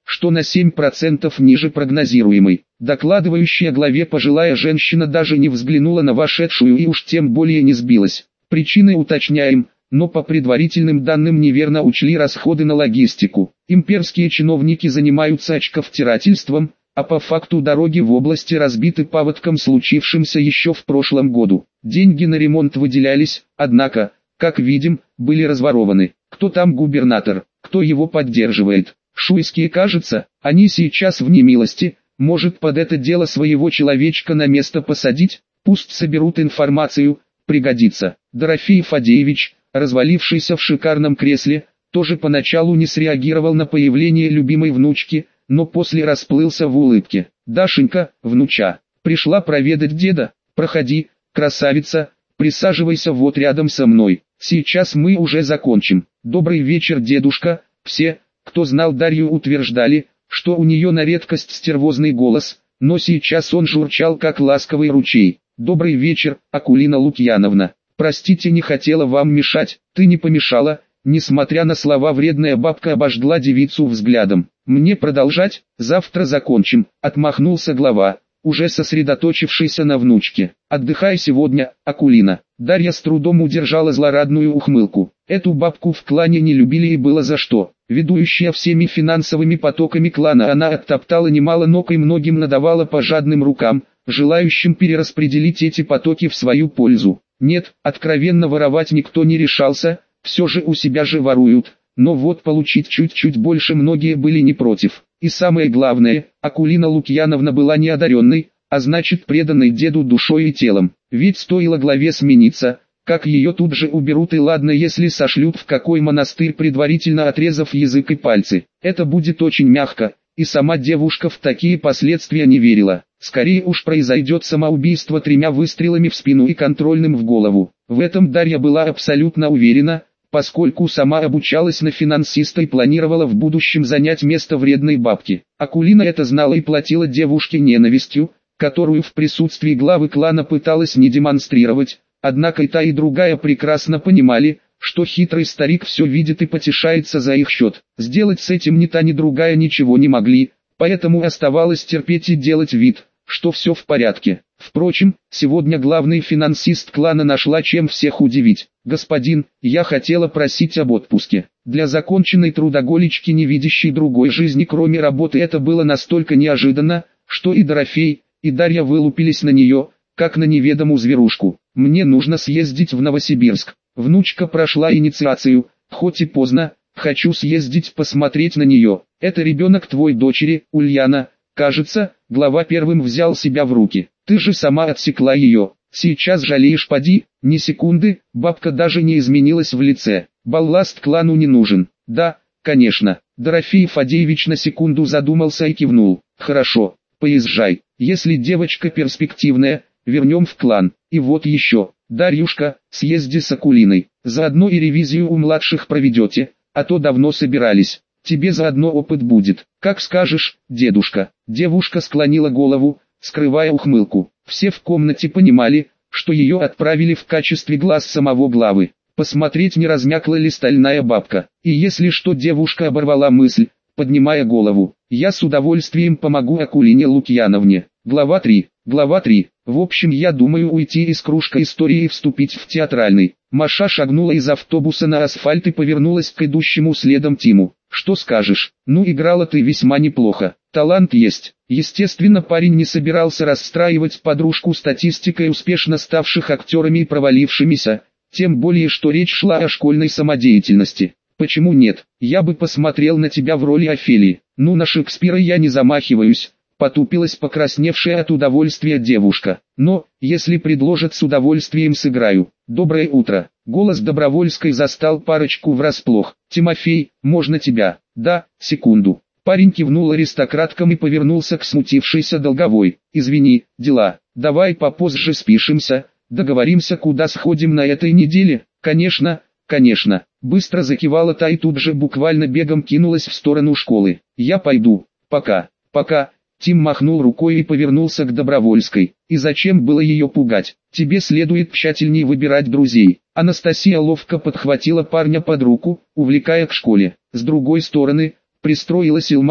что на 7% ниже прогнозируемой. Докладывающая главе пожилая женщина даже не взглянула на вошедшую и уж тем более не сбилась. Причины уточняем, но по предварительным данным неверно учли расходы на логистику. Имперские чиновники занимаются очковтирательством, а по факту дороги в области разбиты паводком, случившимся еще в прошлом году. Деньги на ремонт выделялись, однако, как видим, были разворованы. Кто там губернатор, кто его поддерживает? Шуйские, кажется, они сейчас в немилости, может под это дело своего человечка на место посадить, пусть соберут информацию, пригодится. Дорофей Фадеевич, развалившийся в шикарном кресле, тоже поначалу не среагировал на появление любимой внучки, но после расплылся в улыбке. «Дашенька, внуча, пришла проведать деда, проходи, красавица, присаживайся вот рядом со мной, сейчас мы уже закончим». «Добрый вечер, дедушка». Все, кто знал Дарью, утверждали, что у нее на редкость стервозный голос, но сейчас он журчал как ласковый ручей. «Добрый вечер, Акулина Лукьяновна. Простите, не хотела вам мешать». «Ты не помешала». Несмотря на слова, вредная бабка обожгла девицу взглядом. «Мне продолжать? Завтра закончим», — отмахнулся глава, уже сосредоточившийся на внучке. «Отдыхай сегодня, Акулина». Дарья с трудом удержала злорадную ухмылку. Эту бабку в клане не любили и было за что. Ведущая всеми финансовыми потоками клана, она оттоптала немало ног и многим надавала по жадным рукам, желающим перераспределить эти потоки в свою пользу. Нет, откровенно воровать никто не решался, все же у себя же воруют, но вот получить чуть-чуть больше многие были не против. И самое главное, Акулина Лукьяновна была неодаренной, а значит преданной деду душой и телом. Ведь стоило главе смениться, как ее тут же уберут, и ладно, если сошлют в какой монастырь, предварительно отрезав язык и пальцы. Это будет очень мягко, и сама девушка в такие последствия не верила. Скорее уж произойдет самоубийство 3 выстрелами в спину и контрольным в голову. В этом Дарья была абсолютно уверена, поскольку сама обучалась на финансиста и планировала в будущем занять место вредной бабки. Акулина это знала и платила девушке ненавистью, которую в присутствии главы клана пыталась не демонстрировать, однако и та и другая прекрасно понимали, что хитрый старик все видит и потешается за их счет. Сделать с этим ни та ни другая ничего не могли, поэтому оставалось терпеть и делать вид, что все в порядке. Впрочем, сегодня главный финансист клана нашла чем всех удивить. «Господин, я хотела просить об отпуске». Для законченной трудоголички, не видящей другой жизни кроме работы, это было настолько неожиданно, что и Дорофей, и Дарья вылупились на нее, как на неведомую зверушку. «Мне нужно съездить в Новосибирск. Внучка прошла инициацию, хоть и поздно, хочу съездить посмотреть на нее. Это ребенок твой дочери, Ульяна». Кажется, глава первым взял себя в руки. «Ты же сама отсекла ее. Сейчас жалеешь, поди?» Ни секунды, бабка даже не изменилась в лице. «Балласт клану не нужен». «Да, конечно». Дорофей Фадеевич на секунду задумался и кивнул. «Хорошо, поезжай. Если девочка перспективная, вернем в клан. И вот еще, Дарьюшка, съезди с Акулиной. Заодно и ревизию у младших проведете, а то давно собирались. Тебе заодно опыт будет». «Как скажешь, дедушка». Девушка склонила голову, скрывая ухмылку. Все в комнате понимали, что ее отправили в качестве глаз самого главы. Посмотреть, не размякла ли стальная бабка. И если что, девушка оборвала мысль, поднимая голову. «Я с удовольствием помогу Акулине Лукьяновне». Глава 3. Глава 3. В общем, я думаю уйти из кружка истории и вступить в театральный. Маша шагнула из автобуса на асфальт и повернулась к идущему следом Тиму. «Что скажешь? Ну, играла ты весьма неплохо. Талант есть». Естественно, парень не собирался расстраивать подружку статистикой успешно ставших актерами и провалившимися, тем более что речь шла о школьной самодеятельности. «Почему нет? Я бы посмотрел на тебя в роли Офелии». «Ну, на Шекспира я не замахиваюсь», — потупилась покрасневшая от удовольствия девушка. «Но, если предложат, с удовольствием сыграю». «Доброе утро». Голос Добровольской застал парочку врасплох. «Тимофей, можно тебя?» «Да, секунду». Парень кивнул аристократкам и повернулся к смутившейся Долговой. «Извини, дела. Давай попозже спишемся, договоримся, куда сходим на этой неделе». «Конечно, конечно». Быстро закивала та и тут же буквально бегом кинулась в сторону школы. «Я пойду. Пока». «Пока». Тим махнул рукой и повернулся к Добровольской. «И зачем было ее пугать? Тебе следует тщательнее выбирать друзей». Анастасия ловко подхватила парня под руку, увлекая к школе. С другой стороны, пристроилась Илма,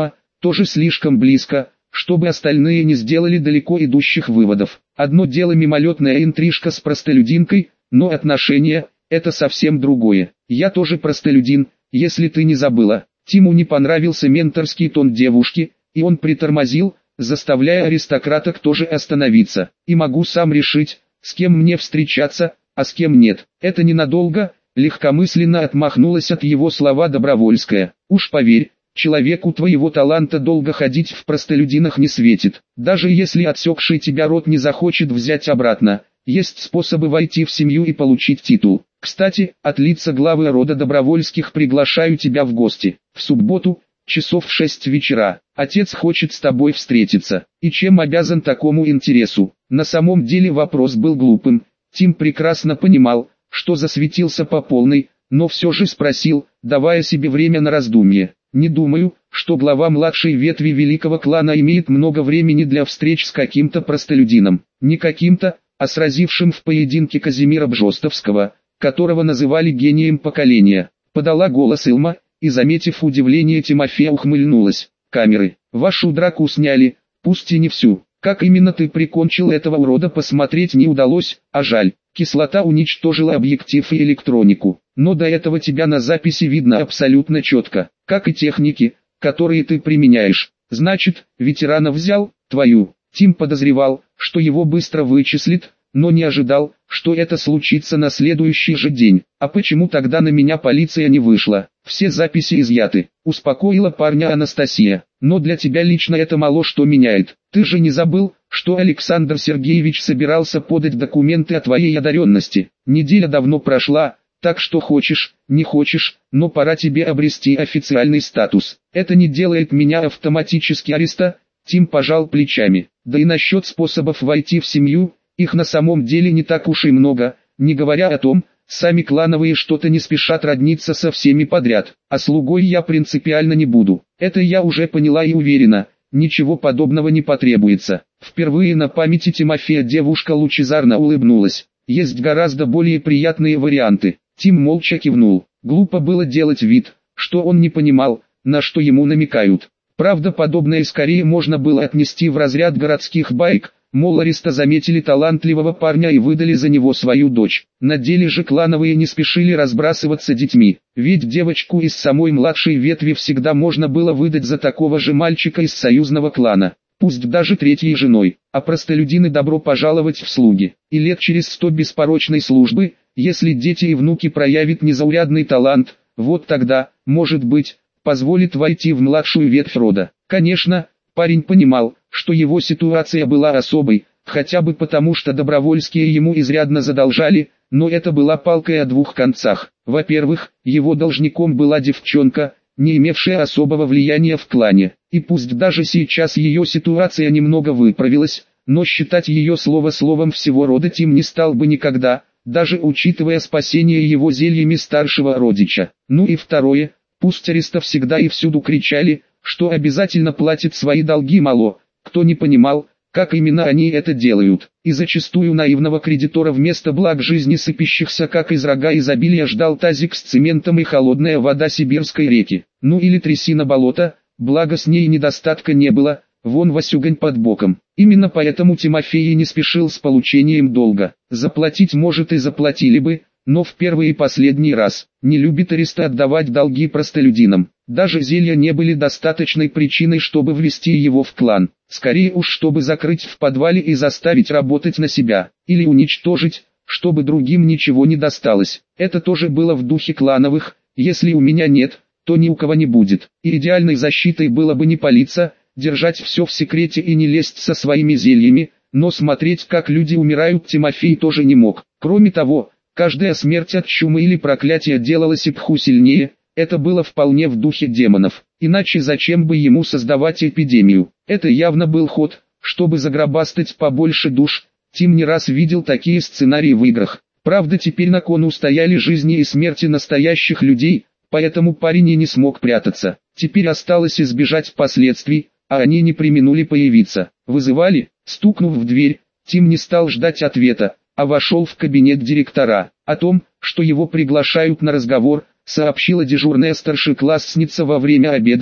тоже слишком близко, чтобы остальные не сделали далеко идущих выводов. Одно дело мимолетная интрижка с простолюдинкой, но отношения – это совсем другое. Я тоже простолюдин, если ты не забыла. Тиму не понравился менторский тон девушки, и он притормозил, заставляя аристократок тоже остановиться. И могу сам решить, с кем мне встречаться, а с кем нет. Это ненадолго, легкомысленно отмахнулась от его слова Добровольская. Уж поверь, человеку твоего таланта долго ходить в простолюдинах не светит. Даже если отсекший тебя род не захочет взять обратно, есть способы войти в семью и получить титул. Кстати, от лица главы рода Добровольских приглашаю тебя в гости. В субботу, часов в 6 вечера. Отец хочет с тобой встретиться. И чем обязан такому интересу? На самом деле вопрос был глупым. Тим прекрасно понимал, что засветился по полной, но все же спросил, давая себе время на раздумье. Не думаю, что глава младшей ветви великого клана имеет много времени для встреч с каким-то простолюдином. Не каким-то, а сразившим в поединке Казимира Бжостовского, которого называли гением поколения. Подала голос Илма, и, заметив удивление Тимофея, ухмыльнулась. Камеры, вашу драку сняли, пусть и не всю. Как именно ты прикончил этого урода, посмотреть не удалось, а жаль. Кислота уничтожила объектив и электронику, но до этого тебя на записи видно абсолютно четко, как и техники, которые ты применяешь. Значит, ветерана взял, твою. Тим подозревал, что его быстро вычислит, но не ожидал, что это случится на следующий же день. А почему тогда на меня полиция не вышла? Все записи изъяты, успокоила парня Анастасия. Но для тебя лично это мало что меняет. Ты же не забыл, что Александр Сергеевич собирался подать документы о твоей одаренности. Неделя давно прошла, так что хочешь, не хочешь, но пора тебе обрести официальный статус. Это не делает меня автоматически ареста. Тим пожал плечами. Да и насчет способов войти в семью, их на самом деле не так уж и много, не говоря о том, сами клановые что-то не спешат родниться со всеми подряд, а слугой я принципиально не буду. Это я уже поняла и уверена, ничего подобного не потребуется. Впервые на памяти Тимофея девушка лучезарно улыбнулась. Есть гораздо более приятные варианты. Тим молча кивнул. Глупо было делать вид, что он не понимал, на что ему намекают. Правда, подобное скорее можно было отнести в разряд городских баек, мол, ареста заметили талантливого парня и выдали за него свою дочь. На деле же клановые не спешили разбрасываться детьми, ведь девочку из самой младшей ветви всегда можно было выдать за такого же мальчика из союзного клана, пусть даже третьей женой. А простолюдины добро пожаловать в слуги. И лет через 100 беспорочной службы, если дети и внуки проявят незаурядный талант, вот тогда, может быть, позволит войти в младшую ветвь рода. Конечно, парень понимал, что его ситуация была особой, хотя бы потому, что Добровольские ему изрядно задолжали, но это была палкой о двух концах. Во-первых, его должником была девчонка, не имевшая особого влияния в клане, и пусть даже сейчас ее ситуация немного выправилась, но считать ее слово словом всего рода Тим не стал бы никогда, даже учитывая спасение его зельями старшего родича. Ну и второе, пусть ареста всегда и всюду кричали, что обязательно платит свои долги мало, кто не понимал, как именно они это делают, и зачастую наивного кредитора вместо благ жизни сыпящихся как из рога изобилия ждал тазик с цементом и холодная вода сибирской реки, ну или трясина болота, благо с ней недостатка не было, вон Васюгань под боком. Именно поэтому Тимофей и не спешил с получением долга. Заплатить может и заплатили бы, но в первый и последний раз. Не любит ареста отдавать долги простолюдинам. Даже зелья не были достаточной причиной, чтобы ввести его в клан. Скорее уж, чтобы закрыть в подвале и заставить работать на себя. Или уничтожить, чтобы другим ничего не досталось. Это тоже было в духе клановых. Если у меня нет, то ни у кого не будет. И идеальной защитой было бы не палиться, держать все в секрете и не лезть со своими зельями. Но смотреть, как люди умирают, Тимофей тоже не мог. Кроме того, каждая смерть от чумы или проклятия делала Сипху сильнее, это было вполне в духе демонов, иначе зачем бы ему создавать эпидемию? Это явно был ход, чтобы загробастать побольше душ. Тим не раз видел такие сценарии в играх. Правда, теперь на кону стояли жизни и смерти настоящих людей, поэтому парень и не смог прятаться. Теперь осталось избежать последствий, а они не преминули появиться. Вызывали? Стукнув в дверь, Тим не стал ждать ответа, а вошел в кабинет директора. О том, что его приглашают на разговор, сообщила дежурная старшеклассница во время обеда,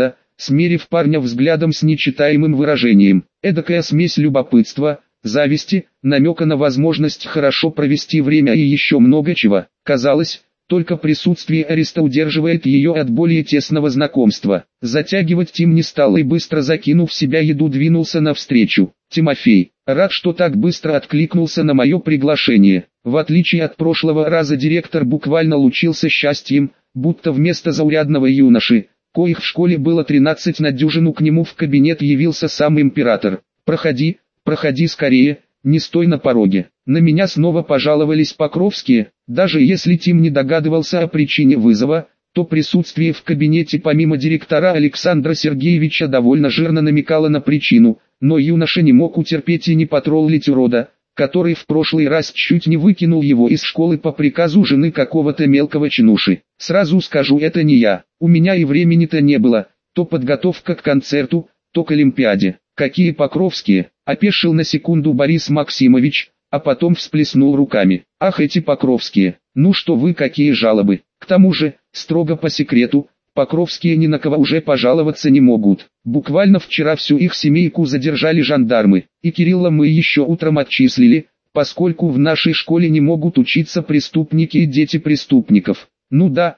смерив парня взглядом с нечитаемым выражением. Эдакая смесь любопытства, зависти, намека на возможность хорошо провести время и еще много чего. Казалось, только присутствие Ареста удерживает ее от более тесного знакомства. Затягивать Тим не стал и быстро закинув в себя еду двинулся навстречу. «Тимофей, рад, что так быстро откликнулся на мое приглашение». В отличие от прошлого раза директор буквально лучился счастьем, будто вместо заурядного юноши, коих в школе было 13 на дюжину, к нему в кабинет явился сам император. «Проходи, проходи скорее, не стой на пороге». На меня снова пожаловались Покровские. Даже если Тим не догадывался о причине вызова, то присутствие в кабинете помимо директора Александра Сергеевича довольно жирно намекало на причину, но юноша не мог утерпеть и не потроллить урода, который в прошлый раз чуть не выкинул его из школы по приказу жены какого-то мелкого чинуши. Сразу скажу, это не я, у меня и времени-то не было, то подготовка к концерту, то к Олимпиаде. «Какие Покровские?» – опешил на секунду Борис Максимович, а потом всплеснул руками. «Ах, эти Покровские, ну что вы, какие жалобы! К тому же, строго по секрету, Покровские ни на кого уже пожаловаться не могут. Буквально вчера всю их семейку задержали жандармы, и Кирилла мы еще утром отчислили, поскольку в нашей школе не могут учиться преступники и дети преступников». Ну да,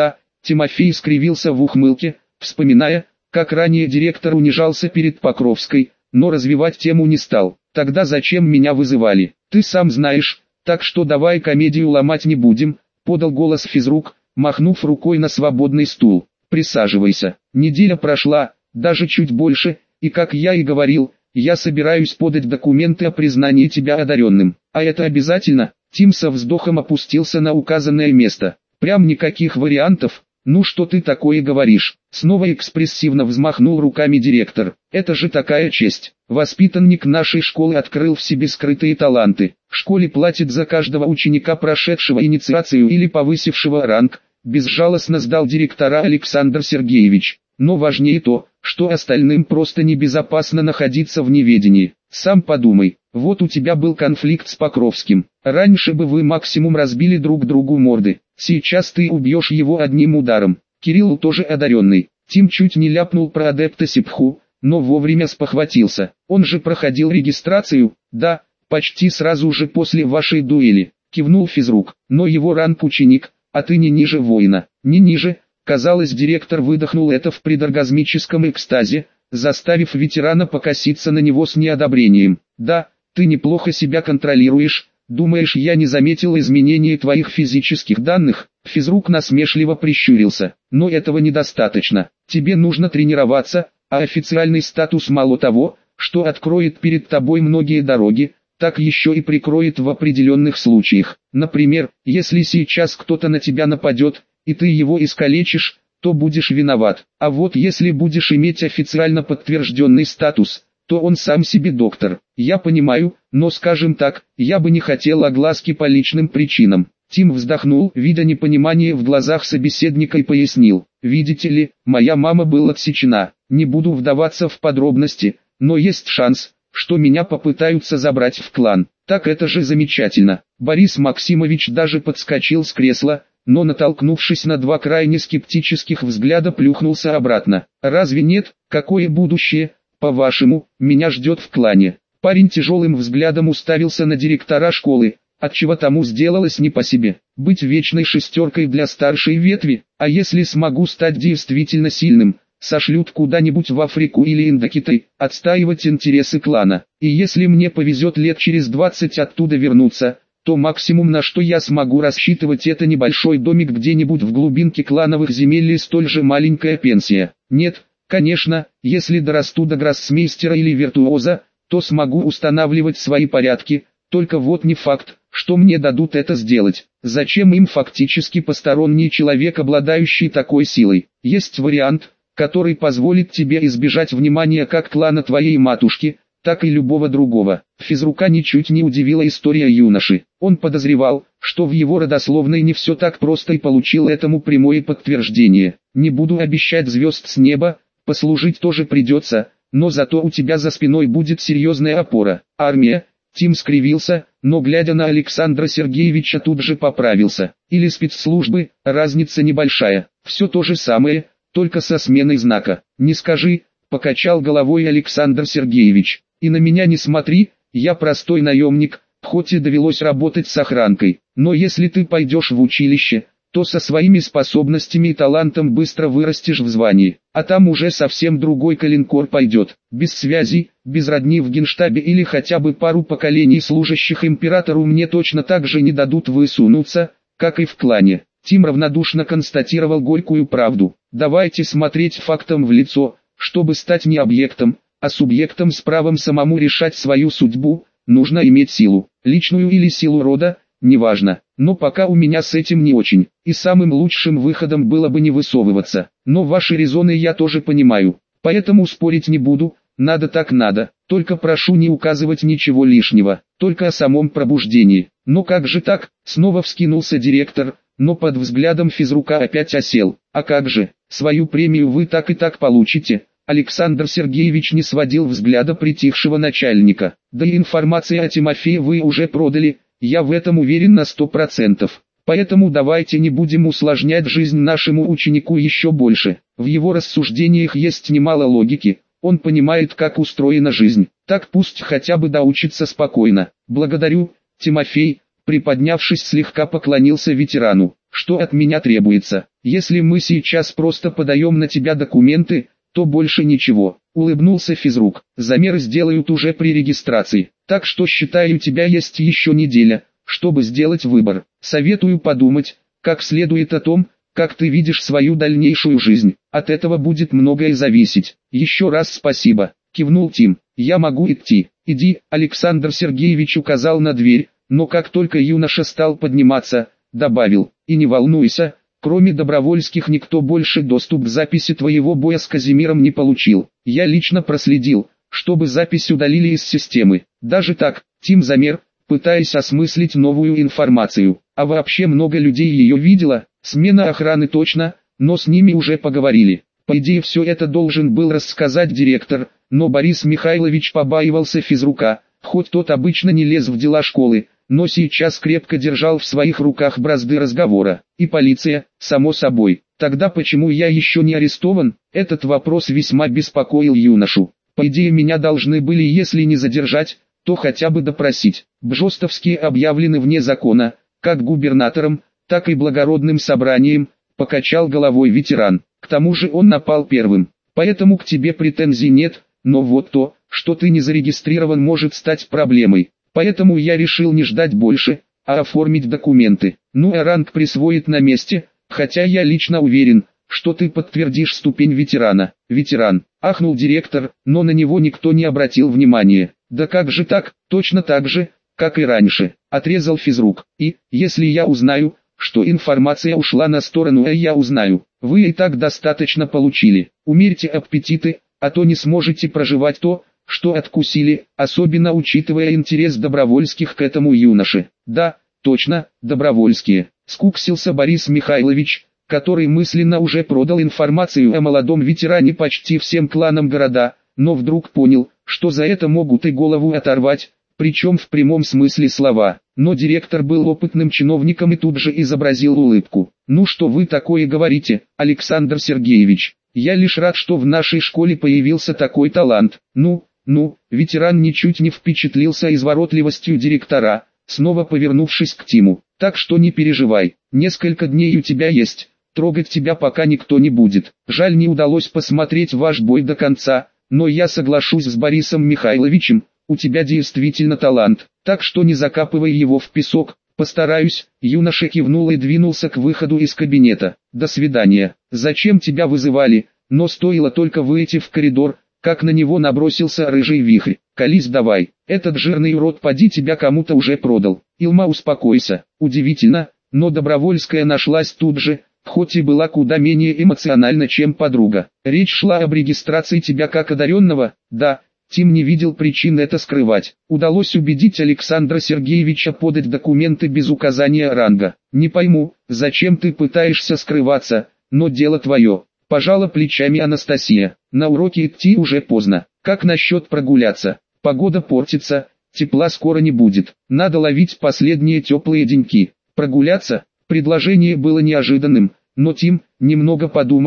Тимофей скривился в ухмылке, вспоминая, как ранее директор унижался перед Покровской, но развивать тему не стал. «Тогда зачем меня вызывали? Ты сам знаешь, так что давай комедию ломать не будем», — подал голос физрук, махнув рукой на свободный стул. «Присаживайся. Неделя прошла, даже чуть больше, и как я и говорил, я собираюсь подать документы о признании тебя одаренным. А это обязательно?» Тим со вздохом опустился на указанное место. «Прям никаких вариантов? Ну что ты такое говоришь?» Снова экспрессивно взмахнул руками директор. «Это же такая честь. Воспитанник нашей школы открыл в себе скрытые таланты. Школе платит за каждого ученика, прошедшего инициацию или повысившего ранг», безжалостно сдал директора Александр Сергеевич. «Но важнее то, что остальным просто небезопасно находиться в неведении. Сам подумай, вот у тебя был конфликт с Покровским. Раньше бы вы максимум разбили друг другу морды. Сейчас ты убьешь его одним ударом. Кирилл тоже одаренный». Тим чуть не ляпнул про адепта Сипху, но вовремя спохватился. «Он же проходил регистрацию?» «Да, почти сразу же после вашей дуэли», кивнул физрук. «Но его ранг ученик, а ты не ниже воина». «Не ниже». Казалось, директор выдохнул это в предоргазмическом экстазе, заставив ветерана покоситься на него с неодобрением. «Да, ты неплохо себя контролируешь. Думаешь, я не заметил изменения твоих физических данных?» Физрук насмешливо прищурился. «Но этого недостаточно. Тебе нужно тренироваться, а официальный статус мало того, что откроет перед тобой многие дороги, так еще и прикроет в определенных случаях. Например, если сейчас кто-то на тебя нападет, и ты его искалечишь, то будешь виноват. А вот если будешь иметь официально подтвержденный статус, то он сам себе доктор. Я понимаю, но скажем так, я бы не хотел огласки по личным причинам». Тим вздохнул, видя непонимание в глазах собеседника, и пояснил. «Видите ли, моя мама была отсечена. Не буду вдаваться в подробности, но есть шанс, что меня попытаются забрать в клан. Так это же замечательно». Борис Максимович даже подскочил с кресла, но, натолкнувшись на два крайне скептических взгляда, плюхнулся обратно. «Разве нет? Какое будущее, по-вашему, меня ждет в клане?» Парень тяжелым взглядом уставился на директора школы, отчего тому сделалось не по себе. «Быть вечной шестеркой для старшей ветви, а если смогу стать действительно сильным, сошлют куда-нибудь в Африку или Индокитай, отстаивать интересы клана. И если мне повезет лет через 20 оттуда вернуться, то максимум, на что я смогу рассчитывать, это небольшой домик где-нибудь в глубинке клановых земель и столь же маленькая пенсия. Нет, конечно, если дорасту до гроссмейстера или виртуоза, то смогу устанавливать свои порядки, только вот не факт, что мне дадут это сделать. Зачем им фактически посторонний человек, обладающий такой силой? Есть вариант, который позволит тебе избежать внимания как клана твоей матушки, так и любого другого». Физрука ничуть не удивила история юноши. Он подозревал, что в его родословной не все так просто, и получил этому прямое подтверждение. «Не буду обещать звезд с неба, послужить тоже придется, но зато у тебя за спиной будет серьезная опора. Армия». Тим скривился, но глядя на Александра Сергеевича тут же поправился. «Или спецслужбы, разница небольшая. Все то же самое, только со сменой знака. Не скажи, покачал головой Александр Сергеевич. И на меня не смотри, я простой наемник, хоть и довелось работать с охранкой. Но если ты пойдешь в училище, то со своими способностями и талантом быстро вырастешь в звании, а там уже совсем другой калинкор пойдет. Без связи, без родни в генштабе или хотя бы пару поколений служащих императору мне точно так же не дадут высунуться, как и в клане. Тим равнодушно констатировал горькую правду. Давайте смотреть фактам в лицо, чтобы стать не объектом, а субъектом с правом самому решать свою судьбу, нужно иметь силу, личную или силу рода, неважно. Но пока у меня с этим не очень, и самым лучшим выходом было бы не высовываться. Но ваши резоны я тоже понимаю, поэтому спорить не буду, надо так надо, только прошу не указывать ничего лишнего, только о самом пробуждении. Но как же так, снова вскинулся директор, но под взглядом физрука опять осел. А как же, свою премию вы так и так получите. Александр Сергеевич не сводил взгляда притихшего начальника. Да и информация о Тимофее вы уже продали, я в этом уверен на 100%. Поэтому давайте не будем усложнять жизнь нашему ученику еще больше. В его рассуждениях есть немало логики, он понимает, как устроена жизнь. Так пусть хотя бы доучится спокойно. Благодарю, Тимофей. Приподнявшись, слегка поклонился ветерану. Что от меня требуется? Если мы сейчас просто подаем на тебя документы, то больше ничего. Улыбнулся физрук. Замеры сделают уже при регистрации. Так что считаю, у тебя есть еще неделя, чтобы сделать выбор. Советую подумать, как следует о том, как ты видишь свою дальнейшую жизнь. От этого будет многое зависеть. Еще раз спасибо. Кивнул Тим. Я могу идти. Иди, Александр Сергеевич указал на дверь. Но как только юноша стал подниматься, добавил, и не волнуйся, кроме Добровольских никто больше доступ к записи твоего боя с Казимиром не получил. Я лично проследил, чтобы запись удалили из системы. Даже так, Тим замер, пытаясь осмыслить новую информацию. А вообще много людей ее видело, смена охраны точно, но с ними уже поговорили. По идее все это должен был рассказать директор, но Борис Михайлович побаивался физрука, хоть тот обычно не лез в дела школы, но сейчас крепко держал в своих руках бразды разговора. И полиция, само собой. Тогда почему я еще не арестован? Этот вопрос весьма беспокоил юношу. По идее меня должны были, если не задержать, то хотя бы допросить. Бжостовские объявлены вне закона, как губернатором, так и благородным собранием, покачал головой ветеран. К тому же он напал первым. Поэтому к тебе претензий нет, но вот то, что ты не зарегистрирован, может стать проблемой. Поэтому я решил не ждать больше, а оформить документы. Ну а ранг присвоит на месте, хотя я лично уверен, что ты подтвердишь ступень ветерана. Ветеран, ахнул директор, но на него никто не обратил внимания. Да как же так, точно так же, как и раньше, отрезал физрук. И, если я узнаю, что информация ушла на сторону, а я узнаю, вы и так достаточно получили. Умерьте аппетиты, а то не сможете проживать то, что откусили, особенно учитывая интерес Добровольских к этому юноше. Да, точно, Добровольские. Скуксился Борис Михайлович, который мысленно уже продал информацию о молодом ветеране почти всем кланам города, но вдруг понял, что за это могут и голову оторвать, причем в прямом смысле слова. Но директор был опытным чиновником и тут же изобразил улыбку. «Ну что вы такое говорите, Александр Сергеевич? Я лишь рад, что в нашей школе появился такой талант. Ну, ветеран ничуть не впечатлился изворотливостью директора, снова повернувшись к Тиму. Так что не переживай, несколько дней у тебя есть, трогать тебя пока никто не будет. Жаль, не удалось посмотреть ваш бой до конца, но я соглашусь с Борисом Михайловичем, у тебя действительно талант, так что не закапывай его в песок. Постараюсь. Юноша кивнул и двинулся к выходу из кабинета. До свидания. Зачем тебя вызывали? Но стоило только выйти в коридор, как на него набросился рыжий вихрь. Колись давай, этот жирный урод поди тебя кому-то уже продал. Илма, успокойся. Удивительно, но Добровольская нашлась тут же, хоть и была куда менее эмоциональна, чем подруга. Речь шла об регистрации тебя как одаренного, да. Тим не видел причин это скрывать. Удалось убедить Александра Сергеевича подать документы без указания ранга. Не пойму, зачем ты пытаешься скрываться, но дело твое. Пожала плечами Анастасия. На уроки идти уже поздно. Как насчет прогуляться? Погода портится, тепла скоро не будет. Надо ловить последние теплые деньки. Прогуляться? Предложение было неожиданным, но Тим, немного подумав,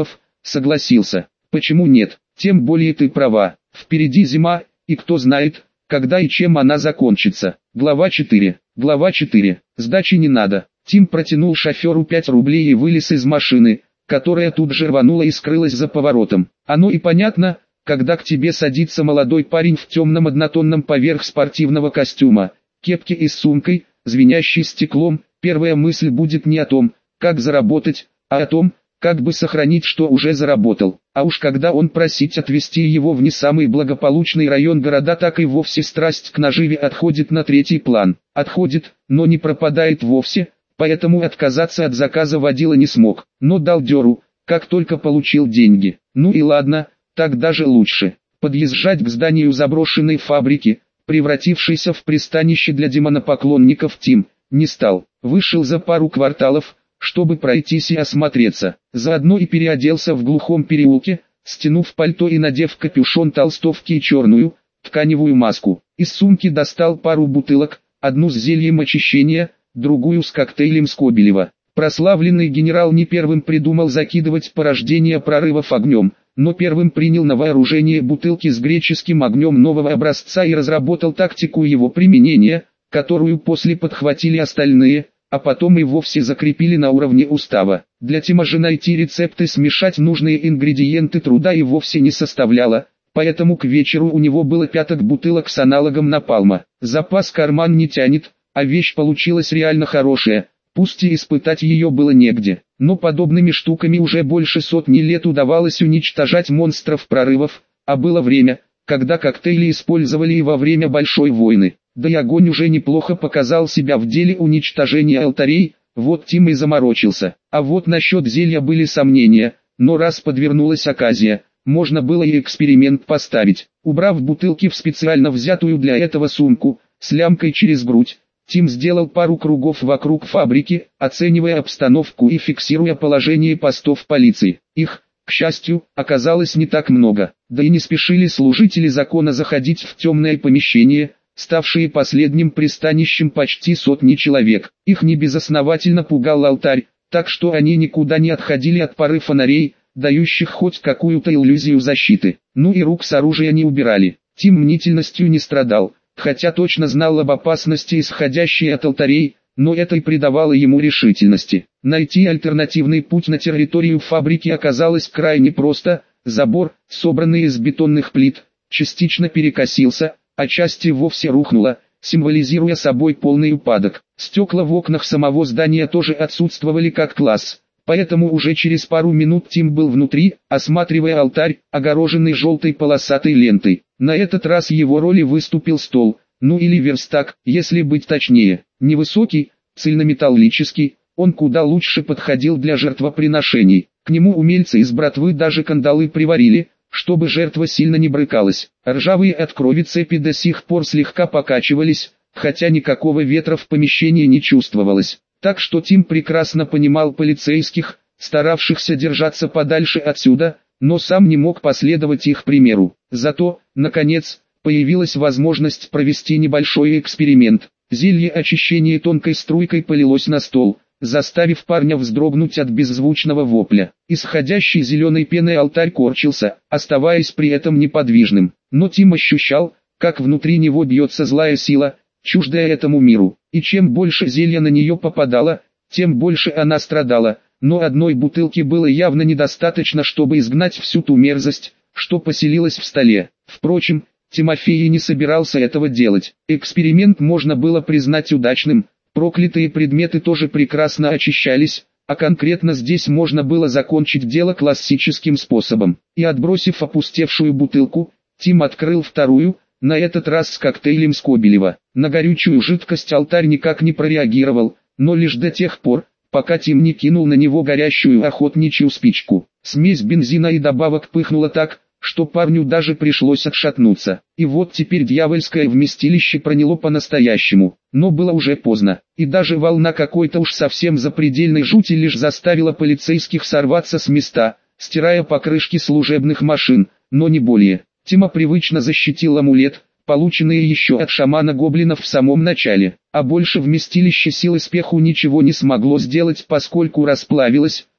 согласился. Почему нет? Тем более ты права. Впереди зима, и кто знает, когда и чем она закончится. Глава 4. Глава 4. Сдачи не надо. Тим протянул шоферу 5 рублей и вылез из машины, которая тут же рванула и скрылась за поворотом. Оно и понятно, когда к тебе садится молодой парень в темном однотонном поверх спортивного костюма, кепке и с сумкой, звенящей стеклом, первая мысль будет не о том, как заработать, а о том, как бы сохранить, что уже заработал. А уж когда он просить отвезти его в не самый благополучный район города, так и вовсе страсть к наживе отходит на третий план. Отходит, но не пропадает вовсе, поэтому отказаться от заказа водила не смог, но дал дёру, как только получил деньги. Ну и ладно, так даже лучше. Подъезжать к зданию заброшенной фабрики, превратившейся в пристанище для демонопоклонников, Тим не стал. Вышел за пару кварталов, чтобы пройтись и осмотреться. Заодно и переоделся в глухом переулке, стянув пальто и надев капюшон толстовки и черную, тканевую маску. Из сумки достал пару бутылок, одну с зельем очищения, другую с коктейлем Скобелева. Прославленный генерал не первым придумал закидывать порождение прорывов огнем, но первым принял на вооружение бутылки с греческим огнем нового образца и разработал тактику его применения, которую после подхватили остальные, а потом и вовсе закрепили на уровне устава. Для Тима же найти рецепты смешать нужные ингредиенты труда и вовсе не составляло, поэтому к вечеру у него было 5 бутылок с аналогом напалма. Запас карман не тянет, а вещь получилась реально хорошая, пусть и испытать ее было негде. Но подобными штуками уже больше сотни лет удавалось уничтожать монстров прорывов, а было время, когда коктейли использовали и во время Большой войны. Да и огонь уже неплохо показал себя в деле уничтожения алтарей, вот Тим и заморочился. А вот насчет зелья были сомнения, но раз подвернулась оказия, можно было и эксперимент поставить. Убрав бутылки в специально взятую для этого сумку, с лямкой через грудь, Тим сделал пару кругов вокруг фабрики, оценивая обстановку и фиксируя положение постов полиции. Их, к счастью, оказалось не так много, да и не спешили служители закона заходить в темное помещение, ставшие последним пристанищем почти сотни человек. Их небезосновательно пугал алтарь, так что они никуда не отходили от пары фонарей, дающих хоть какую-то иллюзию защиты. Ну и рук с оружия не убирали. Тим мнительностью не страдал, хотя точно знал об опасности, исходящей от алтарей, но это и придавало ему решительности. Найти альтернативный путь на территорию фабрики оказалось крайне просто. Забор, собранный из бетонных плит, частично перекосился, а части вовсе рухнуло, символизируя собой полный упадок. Стекла в окнах самого здания тоже отсутствовали как класс, поэтому уже через пару минут Тим был внутри, осматривая алтарь, огороженный желтой полосатой лентой. На этот раз его роли выступил стол, ну или верстак, если быть точнее. Невысокий, цельнометаллический, он куда лучше подходил для жертвоприношений. К нему умельцы из братвы даже кандалы приварили, чтобы жертва сильно не брыкалась. Ржавые от крови цепи до сих пор слегка покачивались, хотя никакого ветра в помещении не чувствовалось. Так что Тим прекрасно понимал полицейских, старавшихся держаться подальше отсюда, но сам не мог последовать их примеру. Зато, наконец, появилась возможность провести небольшой эксперимент. Зелье очищения тонкой струйкой полилось на стол, заставив парня вздрогнуть от беззвучного вопля. Исходящий зеленой пеной алтарь корчился, оставаясь при этом неподвижным. Но Тим ощущал, как внутри него бьется злая сила, чуждая этому миру. И чем больше зелья на нее попадало, тем больше она страдала. Но одной бутылки было явно недостаточно, чтобы изгнать всю ту мерзость, что поселилась в столе. Впрочем, Тимофей и не собирался этого делать. Эксперимент можно было признать удачным. Проклятые предметы тоже прекрасно очищались, а конкретно здесь можно было закончить дело классическим способом. И отбросив опустевшую бутылку, Тим открыл вторую, на этот раз с коктейлем Скобелева. На горючую жидкость алтарь никак не прореагировал, но лишь до тех пор, пока Тим не кинул на него горящую охотничью спичку. Смесь бензина и добавок пыхнула так, что парню даже пришлось отшатнуться. И вот теперь дьявольское вместилище проняло по-настоящему. Но было уже поздно, и даже волна какой-то уж совсем запредельной жути лишь заставила полицейских сорваться с места, стирая покрышки служебных машин, но не более. Тима привычно защитил амулет, полученный еще от шамана гоблинов в самом начале, а больше вместилище силы спеху ничего не смогло сделать, поскольку расплавилось,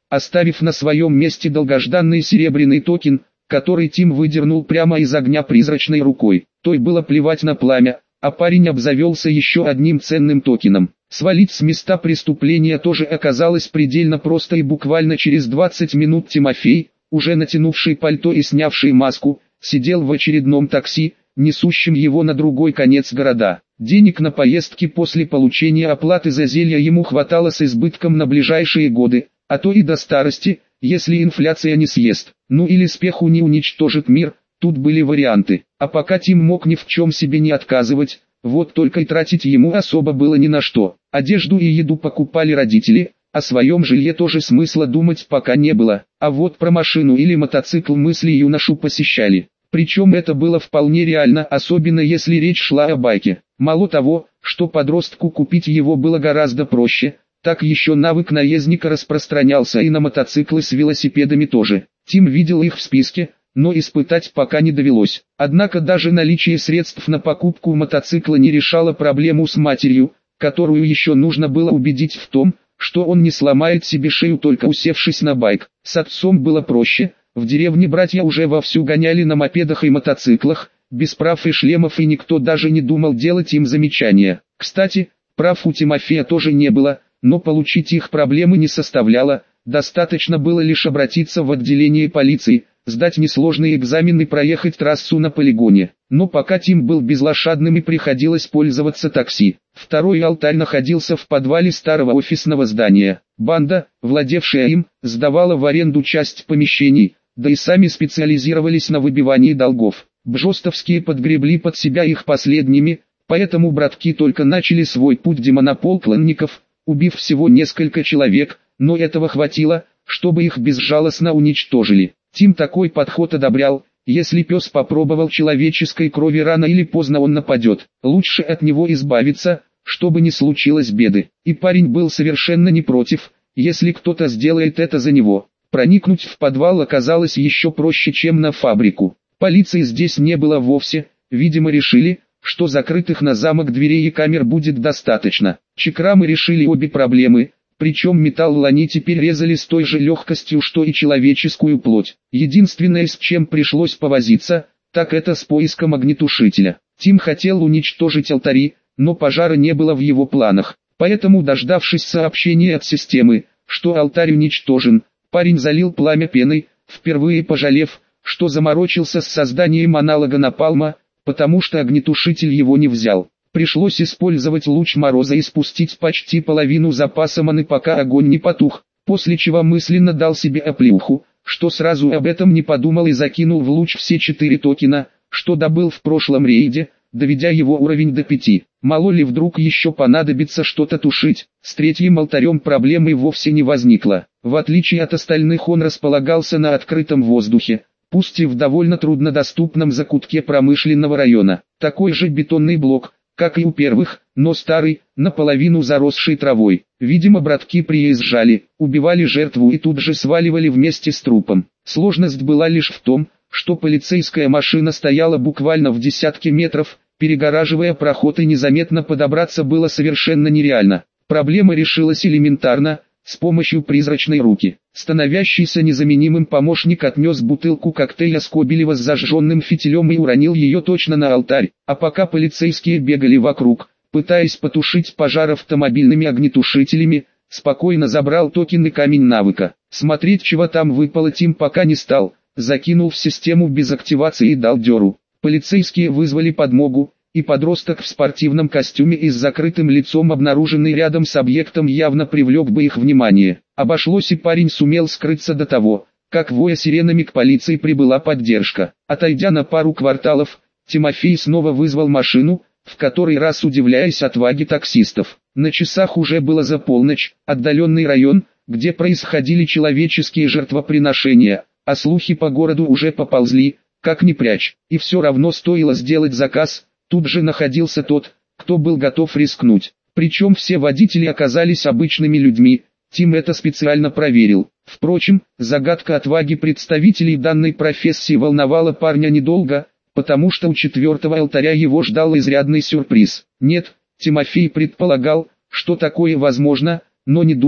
оставив на своем месте долгожданный серебряный токен, который Тим выдернул прямо из огня призрачной рукой. Той было плевать на пламя, а парень обзавелся еще одним ценным токеном. Свалить с места преступления тоже оказалось предельно просто, и буквально через 20 минут Тимофей, уже натянувший пальто и снявший маску, сидел в очередном такси, несущем его на другой конец города. Денег на поездки после получения оплаты за зелья ему хватало с избытком на ближайшие годы, а то и до старости, если инфляция не съест, ну или спеху не уничтожит мир. Тут были варианты, а пока Тим мог ни в чем себе не отказывать, вот только и тратить ему особо было ни на что. Одежду и еду покупали родители, о своем жилье тоже смысла думать пока не было, а вот про машину или мотоцикл мысли юношу посещали. Причем это было вполне реально, особенно если речь шла о байке. Мало того, что подростку купить его было гораздо проще, так еще навык наездника распространялся и на мотоциклы с велосипедами тоже. Тим видел их в списке, но испытать пока не довелось. Однако даже наличие средств на покупку мотоцикла не решало проблему с матерью, которую еще нужно было убедить в том, что он не сломает себе шею, только усевшись на байк. С отцом было проще, в деревне братья уже вовсю гоняли на мопедах и мотоциклах, без прав и шлемов, и никто даже не думал делать им замечания. Кстати, прав у Тимофея тоже не было, но получить их проблемы не составляло, достаточно было лишь обратиться в отделение полиции, сдать несложные экзамены, проехать трассу на полигоне. Но пока Тим был безлошадным и приходилось пользоваться такси. Второй алтарь находился в подвале старого офисного здания. Банда, владевшая им, сдавала в аренду часть помещений, да и сами специализировались на выбивании долгов. Бжостовские подгребли под себя их последними, поэтому братки только начали свой путь демонопол-кланников, убив всего несколько человек, но этого хватило, чтобы их безжалостно уничтожили. Тим такой подход одобрял. Если пес попробовал человеческой крови, рано или поздно он нападет. Лучше от него избавиться, чтобы не случилось беды. И парень был совершенно не против, если кто-то сделает это за него. Проникнуть в подвал оказалось еще проще, чем на фабрику. Полиции здесь не было вовсе, видимо решили, что закрытых на замок дверей и камер будет достаточно. Чекрамы решили обе проблемы. Причем металл лани теперь резали с той же легкостью, что и человеческую плоть. Единственное, с чем пришлось повозиться, так это с поиском огнетушителя. Тим хотел уничтожить алтари, но пожара не было в его планах. Поэтому, дождавшись сообщения от системы, что алтарь уничтожен, парень залил пламя пеной, впервые пожалев, что заморочился с созданием аналога напалма, потому что огнетушитель его не взял. Пришлось использовать луч мороза и спустить почти половину запаса маны, пока огонь не потух, после чего мысленно дал себе оплеуху, что сразу об этом не подумал, и закинул в луч все 4 токена, что добыл в прошлом рейде, доведя его уровень до 5. Мало ли вдруг еще понадобится что-то тушить. С третьим алтарем проблемы вовсе не возникло. В отличие от остальных, он располагался на открытом воздухе, пусть и в довольно труднодоступном закутке промышленного района. Такой же бетонный блок, как и у первых, но старый, наполовину заросший травой. Видимо, братки приезжали, убивали жертву и тут же сваливали вместе с трупом. Сложность была лишь в том, что полицейская машина стояла буквально в десятке метров, перегораживая проход, и незаметно подобраться было совершенно нереально. Проблема решилась элементарно, с помощью призрачной руки. Становящийся незаменимым помощник отнес бутылку коктейля Скобелева с зажженным фитилем и уронил ее точно на алтарь, а пока полицейские бегали вокруг, пытаясь потушить пожар автомобильными огнетушителями, спокойно забрал токен и камень навыка. Смотреть, чего там выпало, Тим пока не стал, закинул в систему без активации и дал дёру. Полицейские вызвали подмогу, и подросток в спортивном костюме и с закрытым лицом, обнаруженный рядом с объектом, явно привлек бы их внимание. Обошлось, и парень сумел скрыться до того, как, воя сиренами, к полиции прибыла поддержка. Отойдя на пару кварталов, Тимофей снова вызвал машину, в который раз удивляясь отваге таксистов. На часах уже было за полночь, отдаленный район, где происходили человеческие жертвоприношения, а слухи по городу уже поползли, как ни прячь. И все равно стоило сделать заказ. Тут же находился тот, кто был готов рискнуть. Причем все водители оказались обычными людьми, Тим это специально проверил. Впрочем, загадка отваги представителей данной профессии волновала парня недолго, потому что у 4-го алтаря его ждал изрядный сюрприз. Нет, Тимофей предполагал, что такое возможно, но не думал,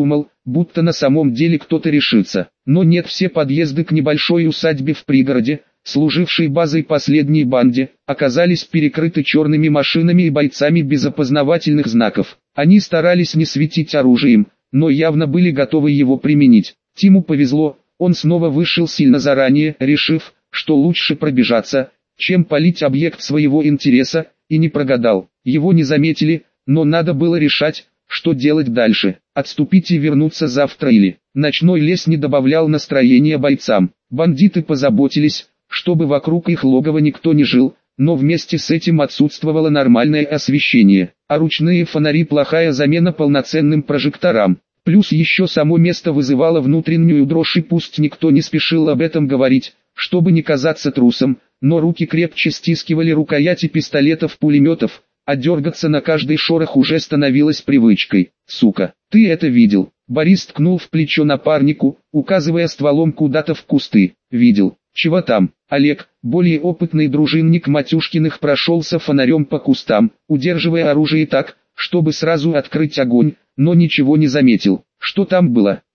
будто на самом деле кто-то решится. Но нет, все подъезды к небольшой усадьбе в пригороде, служившей базой последней банде, оказались перекрыты черными машинами и бойцами без опознавательных знаков. Они старались не светить оружием, но явно были готовы его применить. Тиму повезло, он снова вышел сильно заранее, решив, что лучше пробежаться, чем палить объект своего интереса, и не прогадал. Его не заметили, но надо было решать, что делать дальше. Отступить и вернуться завтра или... Ночной лес не добавлял настроения бойцам. Бандиты позаботились, чтобы вокруг их логова никто не жил, но вместе с этим отсутствовало нормальное освещение, а ручные фонари плохая замена полноценным прожекторам. Плюс еще само место вызывало внутреннюю дрожь, и пусть никто не спешил об этом говорить, чтобы не казаться трусом, но руки крепче стискивали рукояти пистолетов-пулеметов, а дергаться на каждый шорох уже становилось привычкой. «Сука, ты это видел?» Борис ткнул в плечо напарнику, указывая стволом куда-то в кусты. «Видел. Чего там?» Олег, более опытный дружинник Матюшкиных, прошелся фонарем по кустам, удерживая оружие так, чтобы сразу открыть огонь, но ничего не заметил. «Что там было?»